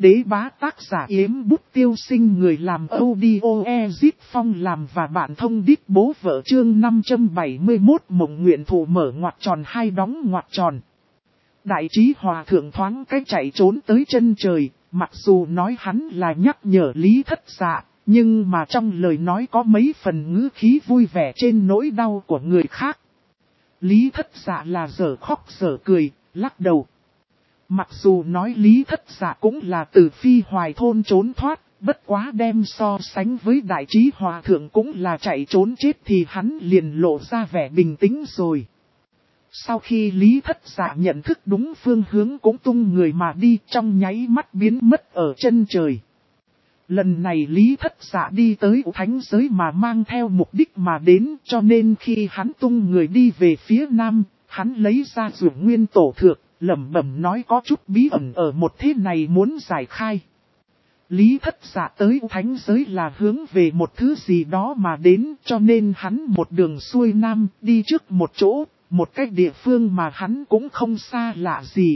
Đế bá tác giả Yếm Bút Tiêu Sinh, người làm audio Ezit Phong làm và bạn thông đít bố vợ. Chương 571 mộng nguyện thủ mở ngoặc tròn hai đóng ngoặc tròn. Đại trí hòa thượng thoáng cách chạy trốn tới chân trời, mặc dù nói hắn là nhắc nhở Lý Thất Dạ, nhưng mà trong lời nói có mấy phần ngữ khí vui vẻ trên nỗi đau của người khác. Lý Thất Dạ là dở khóc dở cười, lắc đầu. Mặc dù nói Lý Thất Dạ cũng là từ Phi Hoài thôn trốn thoát, bất quá đem so sánh với đại trí hòa thượng cũng là chạy trốn chết thì hắn liền lộ ra vẻ bình tĩnh rồi. Sau khi Lý Thất Dạ nhận thức đúng phương hướng cũng tung người mà đi, trong nháy mắt biến mất ở chân trời. Lần này Lý Thất Dạ đi tới thánh giới mà mang theo mục đích mà đến, cho nên khi hắn tung người đi về phía nam, hắn lấy ra Dược Nguyên Tổ Thược, lẩm bẩm nói có chút bí ẩn ở một thế này muốn giải khai. Lý Thất Dạ tới thánh giới là hướng về một thứ gì đó mà đến, cho nên hắn một đường xuôi nam đi trước một chỗ, một cách địa phương mà hắn cũng không xa lạ gì.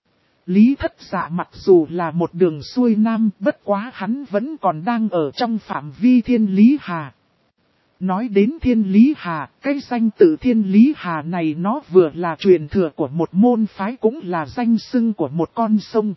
Lý Thất Dạ mặc dù là một đường xuôi nam, bất quá hắn vẫn còn đang ở trong phạm vi Thiên Lý Hà. Nói đến Thiên Lý Hà, cái danh tự Thiên Lý Hà này nó vừa là truyền thừa của một môn phái cũng là danh xưng của một con sông.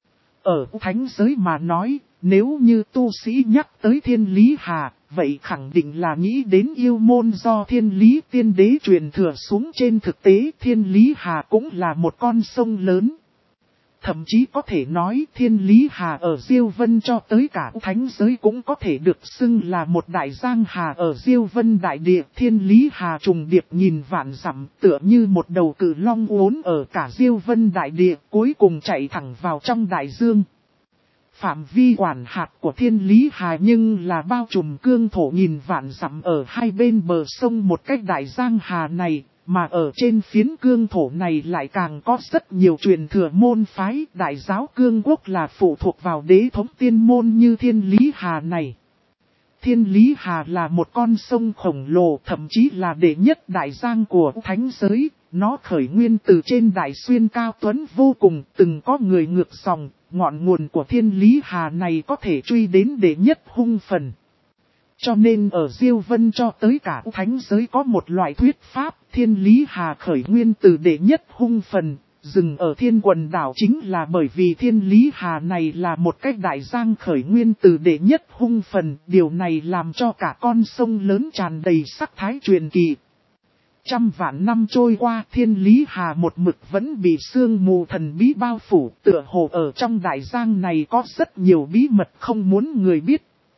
Ở thánh giới mà nói, nếu như tu sĩ nhắc tới Thiên Lý Hà, vậy khẳng định là nghĩ đến yêu môn do Thiên Lý Tiên Đế truyền thừa xuống. Trên thực tế Thiên Lý Hà cũng là một con sông lớn. Thậm chí có thể nói Thiên Lý Hà ở Diêu Vân cho tới cả thánh giới cũng có thể được xưng là một đại giang hà ở Diêu Vân đại địa. Thiên Lý Hà trùng điệp nhìn vạn dặm, tựa như một đầu cự long uốn ở cả Diêu Vân đại địa, cuối cùng chạy thẳng vào trong đại dương. Phạm vi quản hạt của Thiên Lý Hà nhưng là bao trùm cương thổ nghìn vạn dặm ở hai bên bờ sông một cách đại giang hà này. Mà ở trên phiến cương thổ này lại càng có rất nhiều truyền thừa môn phái. Đại giáo cương quốc là phụ thuộc vào đế thống tiên môn như Thiên Lý Hà này. Thiên Lý Hà là một con sông khổng lồ, thậm chí là đệ nhất đại giang của thánh giới. Nó khởi nguyên từ trên đại xuyên cao tuấn vô cùng, từng có người ngược dòng. Ngọn nguồn của Thiên Lý Hà này có thể truy đến đệ nhất hung phần. Cho nên ở Diêu Vân cho tới cả thánh giới có một loại thuyết pháp, Thiên Lý Hà khởi nguyên từ đệ nhất hung phần, dừng ở Thiên Quần Đảo chính là bởi vì Thiên Lý Hà này là một cách đại giang khởi nguyên từ đệ nhất hung phần, điều này làm cho cả con sông lớn tràn đầy sắc thái truyền kỳ. Trăm vạn năm trôi qua, Thiên Lý Hà một mực vẫn bị sương mù thần bí bao phủ, tựa hồ ở trong đại giang này có rất nhiều bí mật không muốn người biết.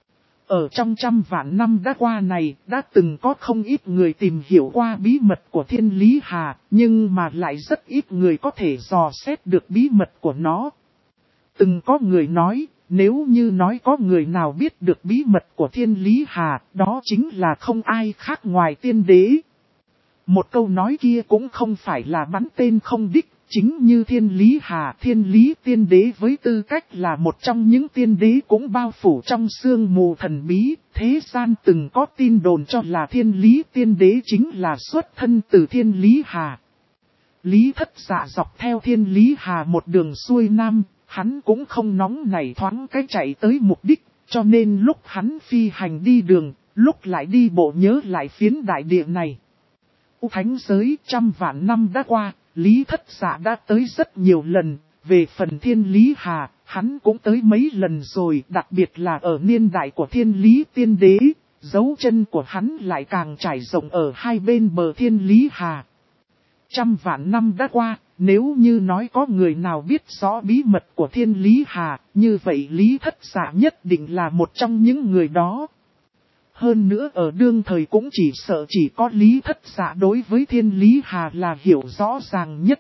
Ở trong trăm vạn năm đã qua này, đã từng có không ít người tìm hiểu qua bí mật của Thiên Lý Hà, nhưng mà lại rất ít người có thể dò xét được bí mật của nó. Từng có người nói, nếu như nói có người nào biết được bí mật của Thiên Lý Hà, đó chính là không ai khác ngoài tiên đế. Một câu nói kia cũng không phải là bắn tên không đích. Chính như Thiên Lý Hà, Thiên Lý Tiên Đế với tư cách là một trong những tiên đế cũng bao phủ trong sương mù thần bí, thế gian từng có tin đồn cho là Thiên Lý Tiên Đế chính là xuất thân từ Thiên Lý Hà. Lý Thất Dạ dọc theo Thiên Lý Hà một đường xuôi nam, hắn cũng không nóng nảy thoáng cái chạy tới mục đích, cho nên lúc hắn phi hành đi đường, lúc lại đi bộ nhớ lại phiến đại địa này. Thánh giới trăm vạn năm đã qua. Lý Thất Dạ đã tới rất nhiều lần, về phần Thiên Lý Hà, hắn cũng tới mấy lần rồi, đặc biệt là ở niên đại của Thiên Lý Tiên Đế, dấu chân của hắn lại càng trải rộng ở hai bên bờ Thiên Lý Hà. Trăm vạn năm đã qua, nếu như nói có người nào biết rõ bí mật của Thiên Lý Hà, như vậy Lý Thất Dạ nhất định là một trong những người đó. Hơn nữa ở đương thời cũng chỉ sợ chỉ có Lý Thất Dạ đối với Thiên Lý Hà là hiểu rõ ràng nhất.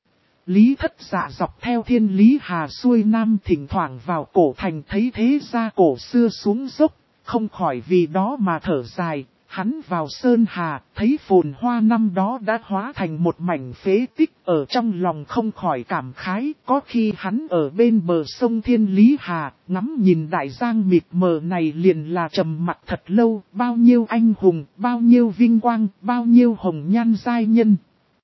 Lý Thất Dạ dọc theo Thiên Lý Hà xuôi nam thỉnh thoảng vào cổ thành thấy thế gia cổ xưa xuống dốc, không khỏi vì đó mà thở dài. Hắn vào Sơn Hà, thấy phồn hoa năm đó đã hóa thành một mảnh phế tích, ở trong lòng không khỏi cảm khái. Có khi hắn ở bên bờ sông Thiên Lý Hà, ngắm nhìn đại giang mịt mờ này liền là trầm mặt thật lâu, bao nhiêu anh hùng, bao nhiêu vinh quang, bao nhiêu hồng nhan giai nhân.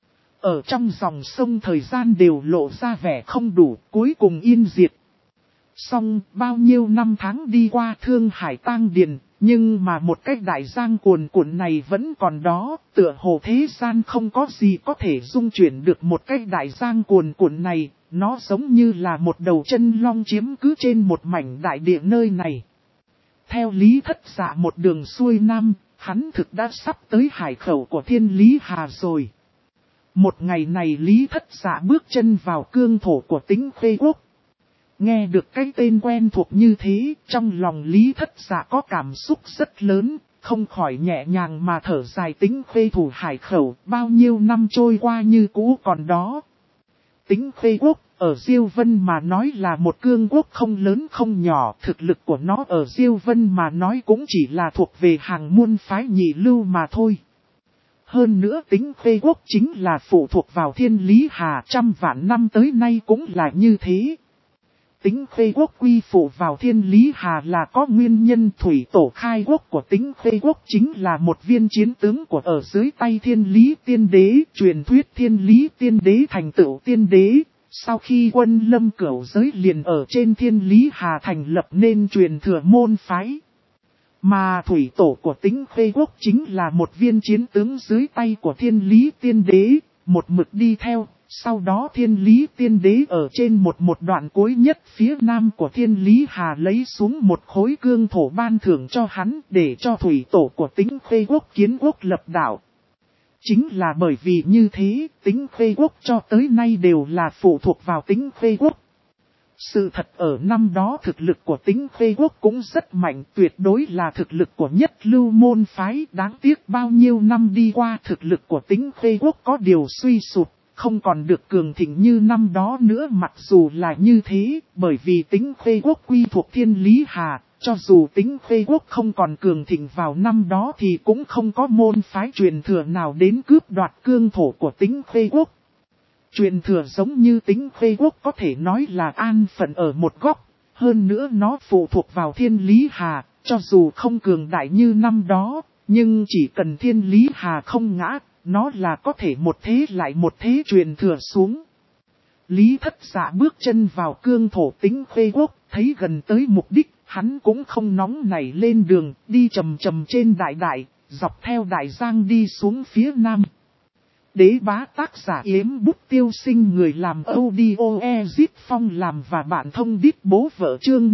Ở trong dòng sông thời gian đều lộ ra vẻ không đủ, cuối cùng yên diệt. Xong bao nhiêu năm tháng đi qua Thương Hải tang điền, nhưng mà một cái đại giang cuồn cuộn này vẫn còn đó, tựa hồ thế gian không có gì có thể dung chuyển được một cái đại giang cuồn cuộn này, nó giống như là một đầu chân long chiếm cứ trên một mảnh đại địa nơi này. Theo Lý Thất Dạ một đường xuôi nam, hắn thực đã sắp tới hải khẩu của Thiên Lý Hà rồi. Một ngày này Lý Thất Dạ bước chân vào cương thổ của Tĩnh Khê Quốc. Nghe được cái tên quen thuộc như thế, trong lòng Lý Thất Dạ có cảm xúc rất lớn, không khỏi nhẹ nhàng mà thở dài. Tĩnh Khê thủ hải khẩu, bao nhiêu năm trôi qua như cũ còn đó. Tĩnh Khê Quốc, ở Diêu Vân mà nói là một cương quốc không lớn không nhỏ, thực lực của nó ở Diêu Vân mà nói cũng chỉ là thuộc về hàng môn phái nhị lưu mà thôi. Hơn nữa Tĩnh Khê Quốc chính là phụ thuộc vào Thiên Lý Hà, trăm vạn năm tới nay cũng là như thế. Tĩnh Khê Quốc quy phụ vào Thiên Lý Hà là có nguyên nhân. Thủy tổ khai quốc của Tĩnh Khê Quốc chính là một viên chiến tướng của ở dưới tay Thiên Lý Tiên Đế. Truyền thuyết Thiên Lý Tiên Đế thành tựu tiên đế, sau khi quân lâm cửu giới liền ở trên Thiên Lý Hà thành lập nên truyền thừa môn phái. Mà thủy tổ của Tĩnh Khê Quốc chính là một viên chiến tướng dưới tay của Thiên Lý Tiên Đế, một mực đi theo. Sau đó Thiên Lý Tiên Đế ở trên một đoạn cuối nhất phía nam của Thiên Lý Hà lấy xuống một khối cương thổ ban thưởng cho hắn, để cho thủy tổ của Tĩnh Khê Quốc kiến quốc lập đạo. Chính là bởi vì như thế, Tĩnh Khê Quốc cho tới nay đều là phụ thuộc vào Tĩnh Khê Quốc. Sự thật ở năm đó thực lực của Tĩnh Khê Quốc cũng rất mạnh, tuyệt đối là thực lực của nhất lưu môn phái. Đáng tiếc bao nhiêu năm đi qua thực lực của Tĩnh Khê Quốc có điều suy sụp, không còn được cường thịnh như năm đó nữa. Mặc dù là như thế, bởi vì Tĩnh Khê Quốc quy thuộc Thiên Lý Hà, cho dù Tĩnh Khê Quốc không còn cường thịnh vào năm đó thì cũng không có môn phái truyền thừa nào đến cướp đoạt cương thổ của Tĩnh Khê Quốc. Truyền thừa giống như Tĩnh Khê Quốc có thể nói là an phận ở một góc, hơn nữa nó phụ thuộc vào Thiên Lý Hà, cho dù không cường đại như năm đó, nhưng chỉ cần Thiên Lý Hà không ngã, nó là có thể một thế lại một thế truyền thừa xuống. Lý Thất Dạ bước chân vào cương thổ Tĩnh Khê Quốc, thấy gần tới mục đích, hắn cũng không nóng nảy lên đường, đi chầm chầm trên đại, dọc theo đại giang đi xuống phía nam. Đế bá tác giả Yếm Bút Tiêu Sinh, người làm audio Ezit Phong làm và bạn thông đít bố vợ chương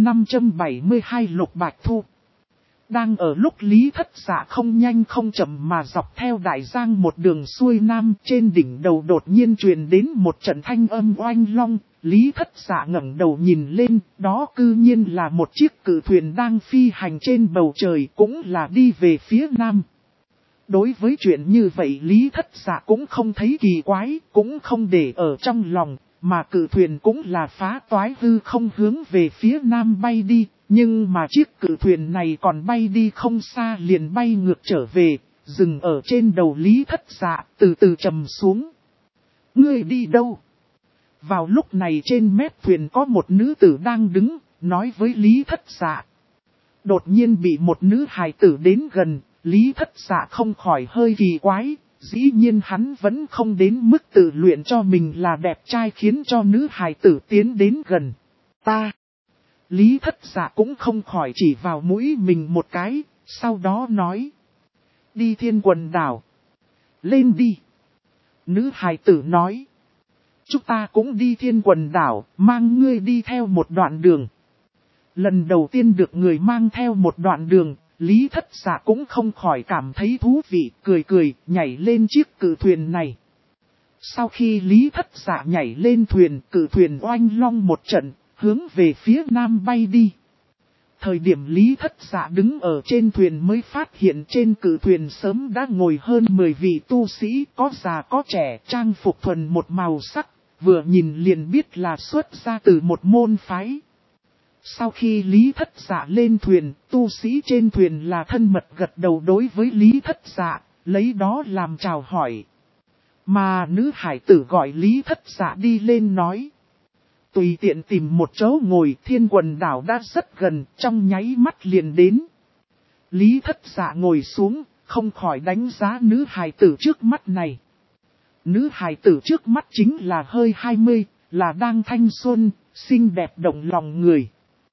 572 Lục Bạch Thu. Đang ở lúc Lý Thất Dạ không nhanh không chậm mà dọc theo đại giang một đường xuôi nam, trên đỉnh đầu đột nhiên truyền đến một trận thanh âm oanh long. Lý Thất Dạ ngẩng đầu nhìn lên, đó cư nhiên là một chiếc cự thuyền đang phi hành trên bầu trời, cũng là đi về phía nam. Đối với chuyện như vậy Lý Thất Dạ cũng không thấy kỳ quái, cũng không để ở trong lòng, mà cự thuyền cũng là phá toái hư không hướng về phía nam bay đi, nhưng mà chiếc cự thuyền này còn bay đi không xa liền bay ngược trở về, dừng ở trên đầu Lý Thất Dạ, từ từ trầm xuống. Ngươi đi đâu? Vào lúc này trên mép thuyền có một nữ tử đang đứng, nói với Lý Thất Dạ. Đột nhiên bị một nữ hài tử đến gần. Lý Thất Dạ không khỏi hơi kỳ quái, dĩ nhiên hắn vẫn không đến mức tự luyện cho mình là đẹp trai khiến cho nữ hài tử tiến đến gần. Ta! Lý Thất Dạ cũng không khỏi chỉ vào mũi mình một cái, sau đó nói. Đi Thiên Quần Đảo. Lên đi! Nữ hài tử nói. Chúng ta cũng đi Thiên Quần Đảo, mang ngươi đi theo một đoạn đường. Lần đầu tiên được người mang theo một đoạn đường, Lý Thất Dạ cũng không khỏi cảm thấy thú vị, cười, nhảy lên chiếc cự thuyền này. Sau khi Lý Thất Dạ nhảy lên thuyền, cự thuyền oanh long một trận, hướng về phía nam bay đi. Thời điểm Lý Thất Dạ đứng ở trên thuyền mới phát hiện trên cự thuyền sớm đã ngồi hơn 10 vị tu sĩ, có già có trẻ, trang phục thuần một màu sắc, vừa nhìn liền biết là xuất ra từ một môn phái. Sau khi Lý Thất Dạ lên thuyền, tu sĩ trên thuyền là thân mật gật đầu đối với Lý Thất Dạ, lấy đó làm chào hỏi. Mà nữ hải tử gọi Lý Thất Dạ đi lên nói. Tùy tiện tìm một chỗ ngồi, Thiên Quần Đảo đã rất gần, trong nháy mắt liền đến. Lý Thất Dạ ngồi xuống, không khỏi đánh giá nữ hải tử trước mắt này. Nữ hải tử trước mắt chính là hơi 20, là đang thanh xuân, xinh đẹp động lòng người.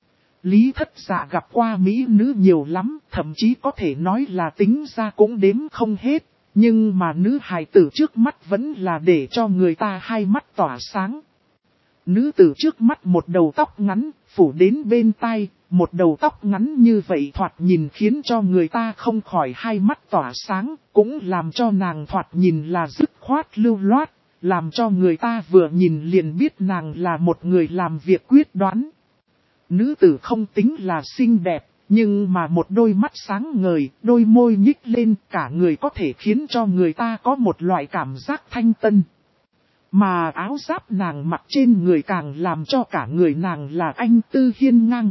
Lý Thất Dạ gặp qua mỹ nữ nhiều lắm, thậm chí có thể nói là tính ra cũng đếm không hết. Nhưng mà nữ hài tử trước mắt vẫn là để cho người ta hai mắt tỏa sáng. Nữ tử trước mắt một đầu tóc ngắn, phủ đến bên tai, một đầu tóc ngắn như vậy thoạt nhìn khiến cho người ta không khỏi hai mắt tỏa sáng, cũng làm cho nàng thoạt nhìn là dứt khoát lưu loát, làm cho người ta vừa nhìn liền biết nàng là một người làm việc quyết đoán. Nữ tử không tính là xinh đẹp, nhưng mà một đôi mắt sáng ngời, đôi môi nhích lên, cả người có thể khiến cho người ta có một loại cảm giác thanh tân. Mà áo giáp nàng mặc trên người càng làm cho cả người nàng là anh tư hiên ngang.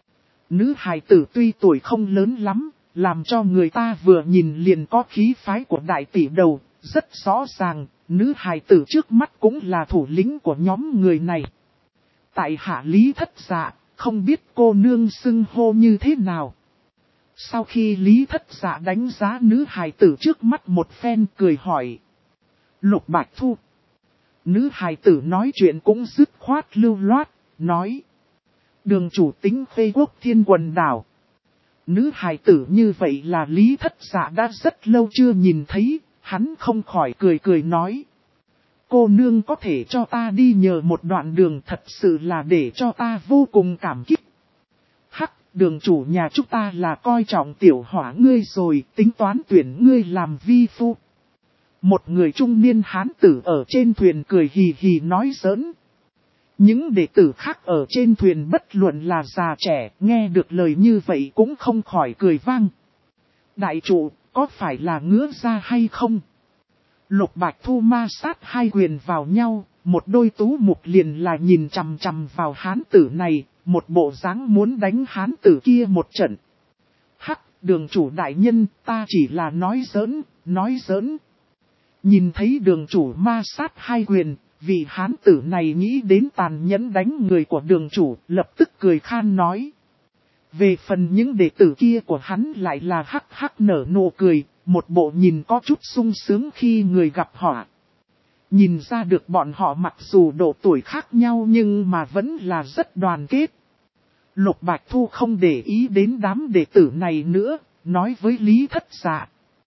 Nữ hài tử tuy tuổi không lớn lắm, làm cho người ta vừa nhìn liền có khí phái của đại tỷ đầu, rất rõ ràng, nữ hài tử trước mắt cũng là thủ lĩnh của nhóm người này. Tại hạ Lý Thất Dạ, không biết cô nương xưng hô như thế nào. Sau khi Lý Thất Dạ đánh giá nữ hài tử trước mắt một phen cười hỏi. Lục Bạch Thu. Nữ hài tử nói chuyện cũng dứt khoát lưu loát, nói. Đường chủ tính Khê Quốc Thiên Quần Đảo. Nữ hài tử như vậy là Lý Thất Dạ đã rất lâu chưa nhìn thấy, hắn không khỏi cười nói. Cô nương có thể cho ta đi nhờ một đoạn đường thật sự là để cho ta vô cùng cảm kích. Hắc, đường chủ nhà chúng ta là coi trọng tiểu hỏa ngươi rồi, tính toán tuyển ngươi làm vi phu. Một người trung niên hán tử ở trên thuyền cười hì hì nói giỡn. Những đệ tử khác ở trên thuyền bất luận là già trẻ, nghe được lời như vậy cũng không khỏi cười vang. Đại chủ, có phải là ngứa ra hay không? Lục Bạch Thu ma sát hai quyền vào nhau, một đôi tú mục liền là nhìn chằm chằm vào hán tử này, một bộ dáng muốn đánh hán tử kia một trận. Hắc, đường chủ đại nhân, ta chỉ là nói giỡn. Nhìn thấy đường chủ ma sát hai quyền, vị hán tử này nghĩ đến tàn nhẫn đánh người của đường chủ, lập tức cười khan nói. Về phần những đệ tử kia của hắn lại là hắc hắc nở nụ cười, một bộ nhìn có chút sung sướng khi người gặp họ. Nhìn ra được bọn họ mặc dù độ tuổi khác nhau nhưng mà vẫn là rất đoàn kết. Lục Bạch Thu không để ý đến đám đệ tử này nữa, nói với Lý Thất Dạ.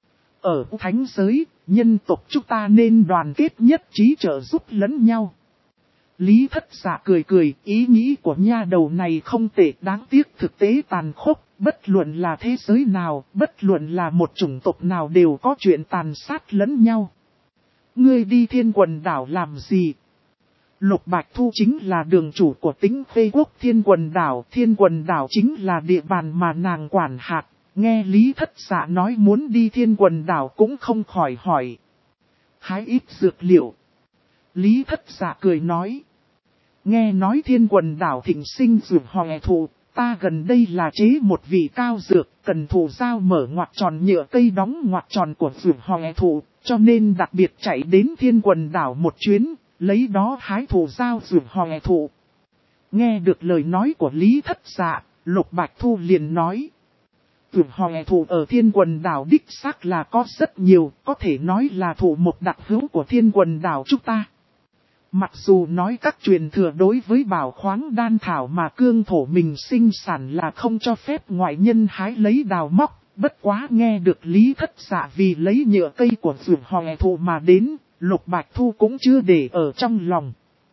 Ở thánh giới, nhân tộc chúng ta nên đoàn kết nhất trí trợ giúp lẫn nhau. Lý Thất Dạ cười, ý nghĩ của nha đầu này không tệ, đáng tiếc thực tế tàn khốc, bất luận là thế giới nào, bất luận là một chủng tộc nào đều có chuyện tàn sát lẫn nhau. Ngươi đi Thiên Quần Đảo làm gì? Lục Bạch Thu chính là đường chủ của Tĩnh Khê Quốc Thiên Quần Đảo chính là địa bàn mà nàng quản hạt. Nghe Lý Thất Dạ nói muốn đi Thiên Quần Đảo cũng không khỏi hỏi. Hái ít dược liệu. Lý Thất Dạ cười nói. Nghe nói Thiên Quần Đảo thịnh sinh dược hòe thụ, ta gần đây là chế một vị cao dược, cần thủ dao mở ngoặc tròn nhựa cây đóng ngoặc tròn của dược hòe thụ, cho nên đặc biệt chạy đến Thiên Quần Đảo một chuyến, lấy đó hái thủ dao dược hòe thụ. Nghe được lời nói của Lý Thất Dạ, Lục Bạch Thu liền nói. Dược hòe thụ ở Thiên Quần Đảo đích xác là có rất nhiều, có thể nói là thụ một đặc hữu của Thiên Quần Đảo chúng ta. Mặc dù nói các truyền thừa đối với bảo khoáng đan thảo mà cương thổ mình sinh sản là không cho phép ngoại nhân hái lấy đào móc, bất quá nghe được Lý Thất Dạ vì lấy nhựa cây của dược hòe thụ mà đến, Lục Bạch Thu cũng chưa để ở trong lòng.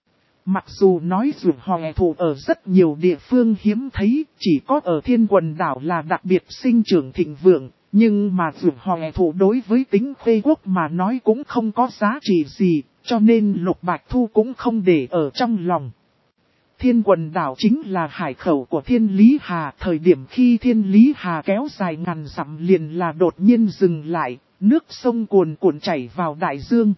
Mặc dù nói dược hòe thụ ở rất nhiều địa phương hiếm thấy, chỉ có ở Thiên Quần Đảo là đặc biệt sinh trưởng thịnh vượng, nhưng mà dược hòe thụ đối với Tĩnh Khê Quốc mà nói cũng không có giá trị gì, cho nên Lục Bạch Thu cũng không để ở trong lòng. Thiên Quần Đảo chính là hải khẩu của Thiên Lý Hà, thời điểm khi Thiên Lý Hà kéo dài ngàn dặm liền là đột nhiên dừng lại, nước sông cuồn cuộn chảy vào đại dương.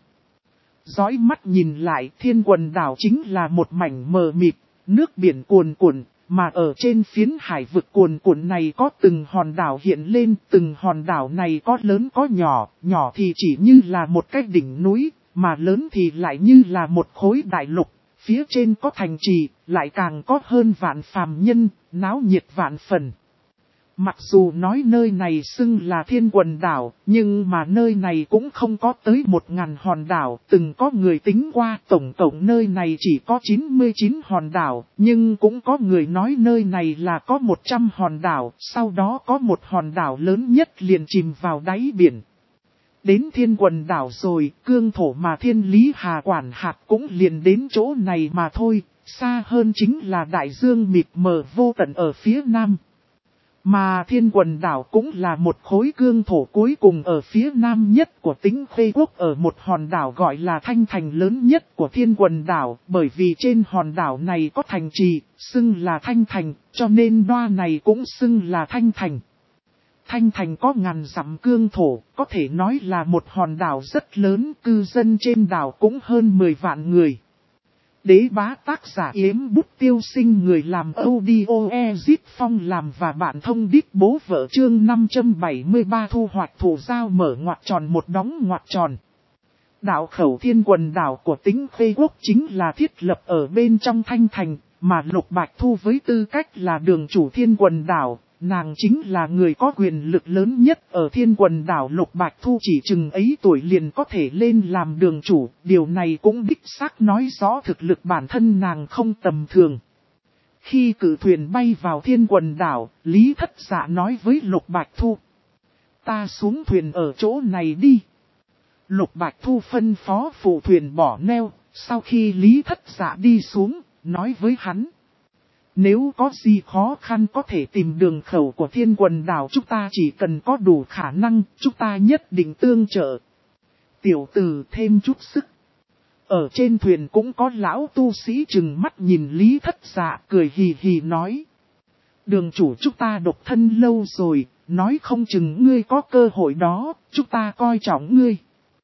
Dõi mắt nhìn lại, Thiên Quần Đảo chính là một mảnh mờ mịt, nước biển cuồn cuộn, mà ở trên phiến hải vực cuồn cuộn này có từng hòn đảo hiện lên, từng hòn đảo này có lớn có nhỏ, nhỏ thì chỉ như là một cái đỉnh núi, mà lớn thì lại như là một khối đại lục, phía trên có thành trì, lại càng có hơn vạn phàm nhân, náo nhiệt vạn phần. Mặc dù nói nơi này xưng là Thiên Quần Đảo, nhưng mà nơi này cũng không có tới 1000 hòn đảo. Từng có người tính qua tổng cộng nơi này chỉ có 99 hòn đảo, nhưng cũng có người nói nơi này là có 100 hòn đảo, sau đó có một hòn đảo lớn nhất liền chìm vào đáy biển. Đến Thiên Quần Đảo rồi, cương thổ mà Thiên Lý Hà quản hạt cũng liền đến chỗ này mà thôi, xa hơn chính là đại dương mịt mờ vô tận ở phía nam. Mà Thiên Quần Đảo cũng là một khối cương thổ cuối cùng ở phía nam nhất của Tĩnh Khê Quốc, ở một hòn đảo gọi là Thanh Thành lớn nhất của Thiên Quần Đảo, bởi vì trên hòn đảo này có thành trì, xưng là Thanh Thành, cho nên đoa này cũng xưng là Thanh Thành. Thanh Thành có ngàn dặm cương thổ, có thể nói là một hòn đảo rất lớn, cư dân trên đảo cũng hơn 10 vạn người. Đế bá tác giả Yếm Bút Tiêu Sinh, người làm audio Ezit Phong làm và bạn thông đít bố vợ, chương 573 thu hoạch thủ giao mở ngoặc tròn một đóng ngoặc tròn. Đảo khẩu Thiên Quần Đảo của Tĩnh Khê Quốc chính là thiết lập ở bên trong Thanh Thành, mà Lục Bạch Thu với tư cách là đường chủ Thiên Quần Đảo, nàng chính là người có quyền lực lớn nhất ở Thiên Quần Đảo. Lục Bạch Thu chỉ chừng ấy tuổi liền có thể lên làm đường chủ, điều này cũng đích xác nói rõ thực lực bản thân nàng không tầm thường. Khi cử thuyền bay vào Thiên Quần Đảo, Lý Thất Dạ nói với Lục Bạch Thu: "Ta xuống thuyền ở chỗ này đi." Lục Bạch Thu phân phó phụ thuyền bỏ neo, sau khi Lý Thất Dạ đi xuống, nói với hắn: "Nếu có gì khó khăn có thể tìm đường khẩu của Thiên Quần Đảo, chúng ta chỉ cần có đủ khả năng, chúng ta nhất định tương trợ." Tiểu tử thêm chút sức. Ở trên thuyền cũng có lão tu sĩ trừng mắt nhìn Lý Thất Dạ, cười hì hì nói: "Đường chủ, chúng ta độc thân lâu rồi, nói không chừng ngươi có cơ hội đó, chúng ta coi trọng ngươi."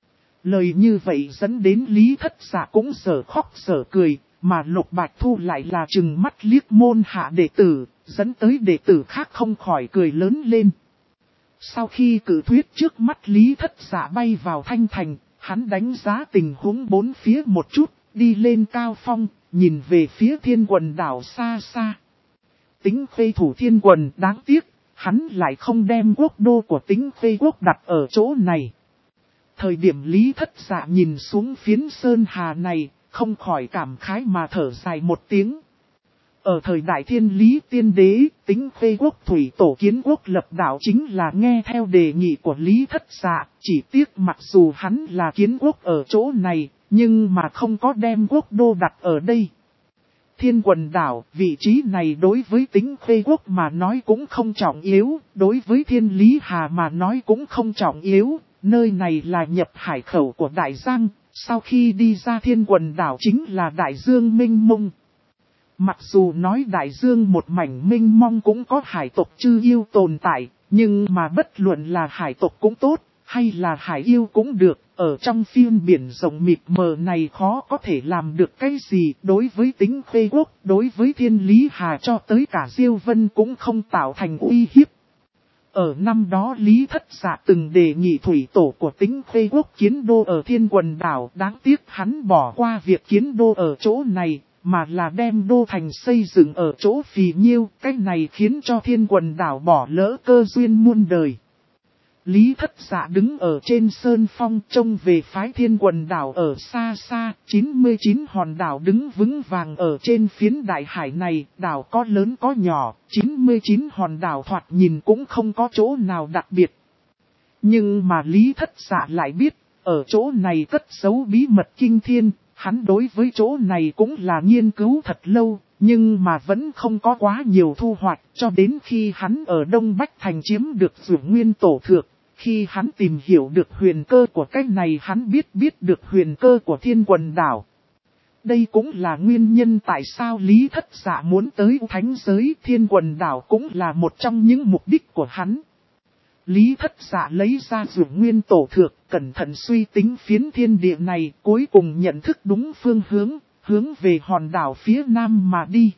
Lời như vậy dẫn đến Lý Thất Dạ cũng sở khóc sở cười, mà Lục Bạch Thu lại là trừng mắt liếc môn hạ đệ tử, dẫn tới đệ tử khác không khỏi cười lớn lên. Sau khi cử thuyết trước mắt Lý Thất Dạ bay vào Thanh Thành, hắn đánh giá tình huống bốn phía một chút, đi lên cao phong, nhìn về phía Thiên Quần Đảo xa xa. Tĩnh Khê thủ Thiên Quần, đáng tiếc, hắn lại không đem quốc đô của Tĩnh Khê Quốc đặt ở chỗ này. Thời điểm Lý Thất Dạ nhìn xuống phiến sơn hà này, không khỏi cảm khái mà thở dài một tiếng. Ở thời đại Thiên Lý Tiên Đế, Tĩnh Khê Quốc thủy tổ Kiến Quốc lập đảo chính là nghe theo đề nghị của Lý Thất Dạ, chỉ tiếc mặc dù hắn là Kiến Quốc ở chỗ này, nhưng mà không có đem quốc đô đặt ở đây. Thiên Quần Đảo, vị trí này đối với Tĩnh Khê Quốc mà nói cũng không trọng yếu, đối với Thiên Lý Hà mà nói cũng không trọng yếu, nơi này là nhập hải khẩu của Đại Giang, sau khi đi ra Thiên Quần Đảo chính là Đại Dương mênh mông. Mặc dù nói Đại Dương một mảnh mênh mông cũng có hải tộc chư yêu tồn tại, nhưng mà bất luận là hải tộc cũng tốt, hay là hải yêu cũng được, ở trong phiên biển rộng mịt mờ này khó có thể làm được cái gì. Đối với Tĩnh Khê Quốc, đối với Thiên Lý Hà cho tới cả Diêu Vân cũng không tạo thành uy hiếp. Ở năm đó Lý Thất Dạ từng đề nghị thủy tổ của Tĩnh Khê Quốc kiến đô ở Thiên Quần Đảo, đáng tiếc hắn bỏ qua việc kiến đô ở chỗ này, mà là đem đô thành xây dựng ở chỗ Phì Nhiêu, cách này khiến cho Thiên Quần Đảo bỏ lỡ cơ duyên muôn đời. Lý Thất Dạ đứng ở trên sơn phong trông về phái Thiên Quần Đảo ở xa xa, 99 hòn đảo đứng vững vàng ở trên phiến đại hải này, đảo có lớn có nhỏ, 99 hòn đảo thoạt nhìn cũng không có chỗ nào đặc biệt. Nhưng mà Lý Thất Dạ lại biết, ở chỗ này cất giấu bí mật kinh thiên, hắn đối với chỗ này cũng là nghiên cứu thật lâu, nhưng mà vẫn không có quá nhiều thu hoạch, cho đến khi hắn ở Đông Bách Thành chiếm được Dược Nguyên Tổ Thược. Khi hắn tìm hiểu được huyền cơ của cái này, hắn biết được huyền cơ của Thiên Quần Đảo. Đây cũng là nguyên nhân tại sao Lý Thất Dạ muốn tới thánh giới. Thiên Quần Đảo cũng là một trong những mục đích của hắn. Lý Thất Dạ lấy ra Dược Nguyên Tổ Thược, cẩn thận suy tính phiến thiên địa này, cuối cùng nhận thức đúng phương hướng về hòn đảo phía nam mà đi.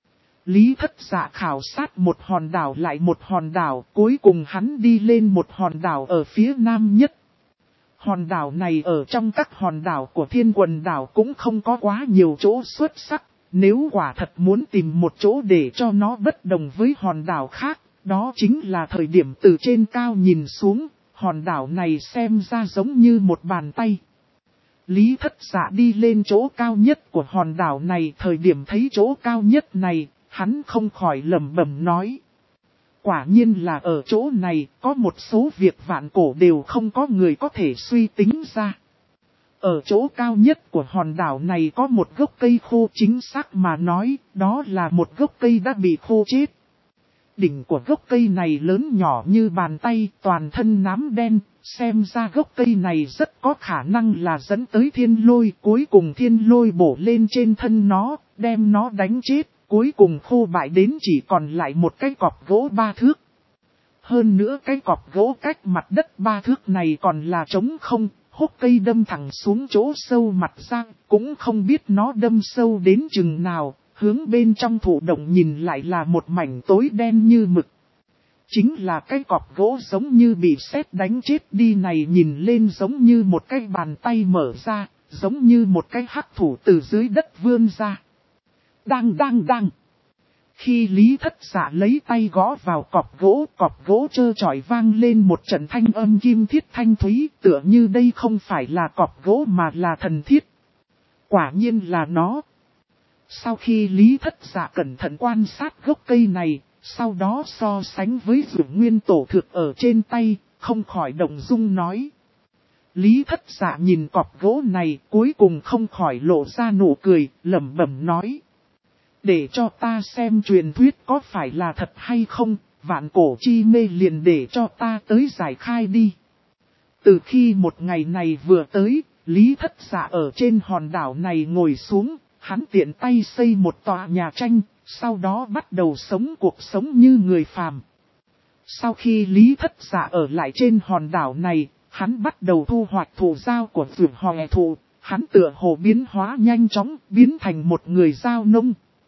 Lý Thất Dạ khảo sát một hòn đảo lại một hòn đảo, cuối cùng hắn đi lên một hòn đảo ở phía nam nhất. Hòn đảo này ở trong các hòn đảo của Thiên Quần Đảo cũng không có quá nhiều chỗ xuất sắc, nếu quả thật muốn tìm một chỗ để cho nó bất đồng với hòn đảo khác, Đó chính là thời điểm từ trên cao nhìn xuống, hòn đảo này xem ra giống như một bàn tay. Lý Thất Dạ đi lên chỗ cao nhất của hòn đảo này, thời điểm thấy chỗ cao nhất này, hắn không khỏi lẩm bẩm nói. Quả nhiên là ở chỗ này, có một số việc vạn cổ đều không có người có thể suy tính ra. Ở chỗ cao nhất của hòn đảo này có một gốc cây khô, chính xác mà nói, đó là một gốc cây đã bị khô chết. Đỉnh của gốc cây này lớn nhỏ như bàn tay, toàn thân nám đen, xem ra gốc cây này rất có khả năng là dẫn tới thiên lôi. Cuối cùng thiên lôi bổ lên trên thân nó, đem nó đánh chết, cuối cùng khô bại đến chỉ còn lại một cái cọc gỗ 3 thước. Hơn nữa cái cọc gỗ cách mặt đất 3 thước này còn là trống không, hốc cây đâm thẳng xuống chỗ sâu mặt ra, cũng không biết nó đâm sâu đến chừng nào. Hướng bên trong thụ động nhìn lại là một mảnh tối đen như mực. Chính là cái cọc gỗ giống như bị sét đánh chết đi này, nhìn lên giống như một cái bàn tay mở ra, giống như một cái hắc thủ từ dưới đất vươn ra. Đang. Khi Lý Thất Dạ lấy tay gõ vào cọc gỗ trơ trọi vang lên một trận thanh âm kim thiết thanh thúy, tựa như đây không phải là cọc gỗ mà là thần thiết. Quả nhiên là nó. Sau khi Lý Thất Dạ cẩn thận quan sát gốc cây này, sau đó so sánh với dưỡng nguyên tổ thực ở trên tay, không khỏi động dung nói. Lý Thất Dạ nhìn cọc gỗ này, cuối cùng không khỏi lộ ra nụ cười, lẩm bẩm nói. Để cho ta xem truyền thuyết có phải là thật hay không, vạn cổ chi mê liền để cho ta tới giải khai đi. Từ khi một ngày này vừa tới, Lý Thất Dạ ở trên hòn đảo này ngồi xuống. Hắn tiện tay xây một tòa nhà tranh, sau đó bắt đầu sống cuộc sống như người phàm. Sau khi Lý Thất Dạ ở lại trên hòn đảo này, hắn bắt đầu thu hoạch thù giao của vườn hòe thụ. Hắn tựa hồ biến hóa nhanh chóng, biến thành một người giao nông.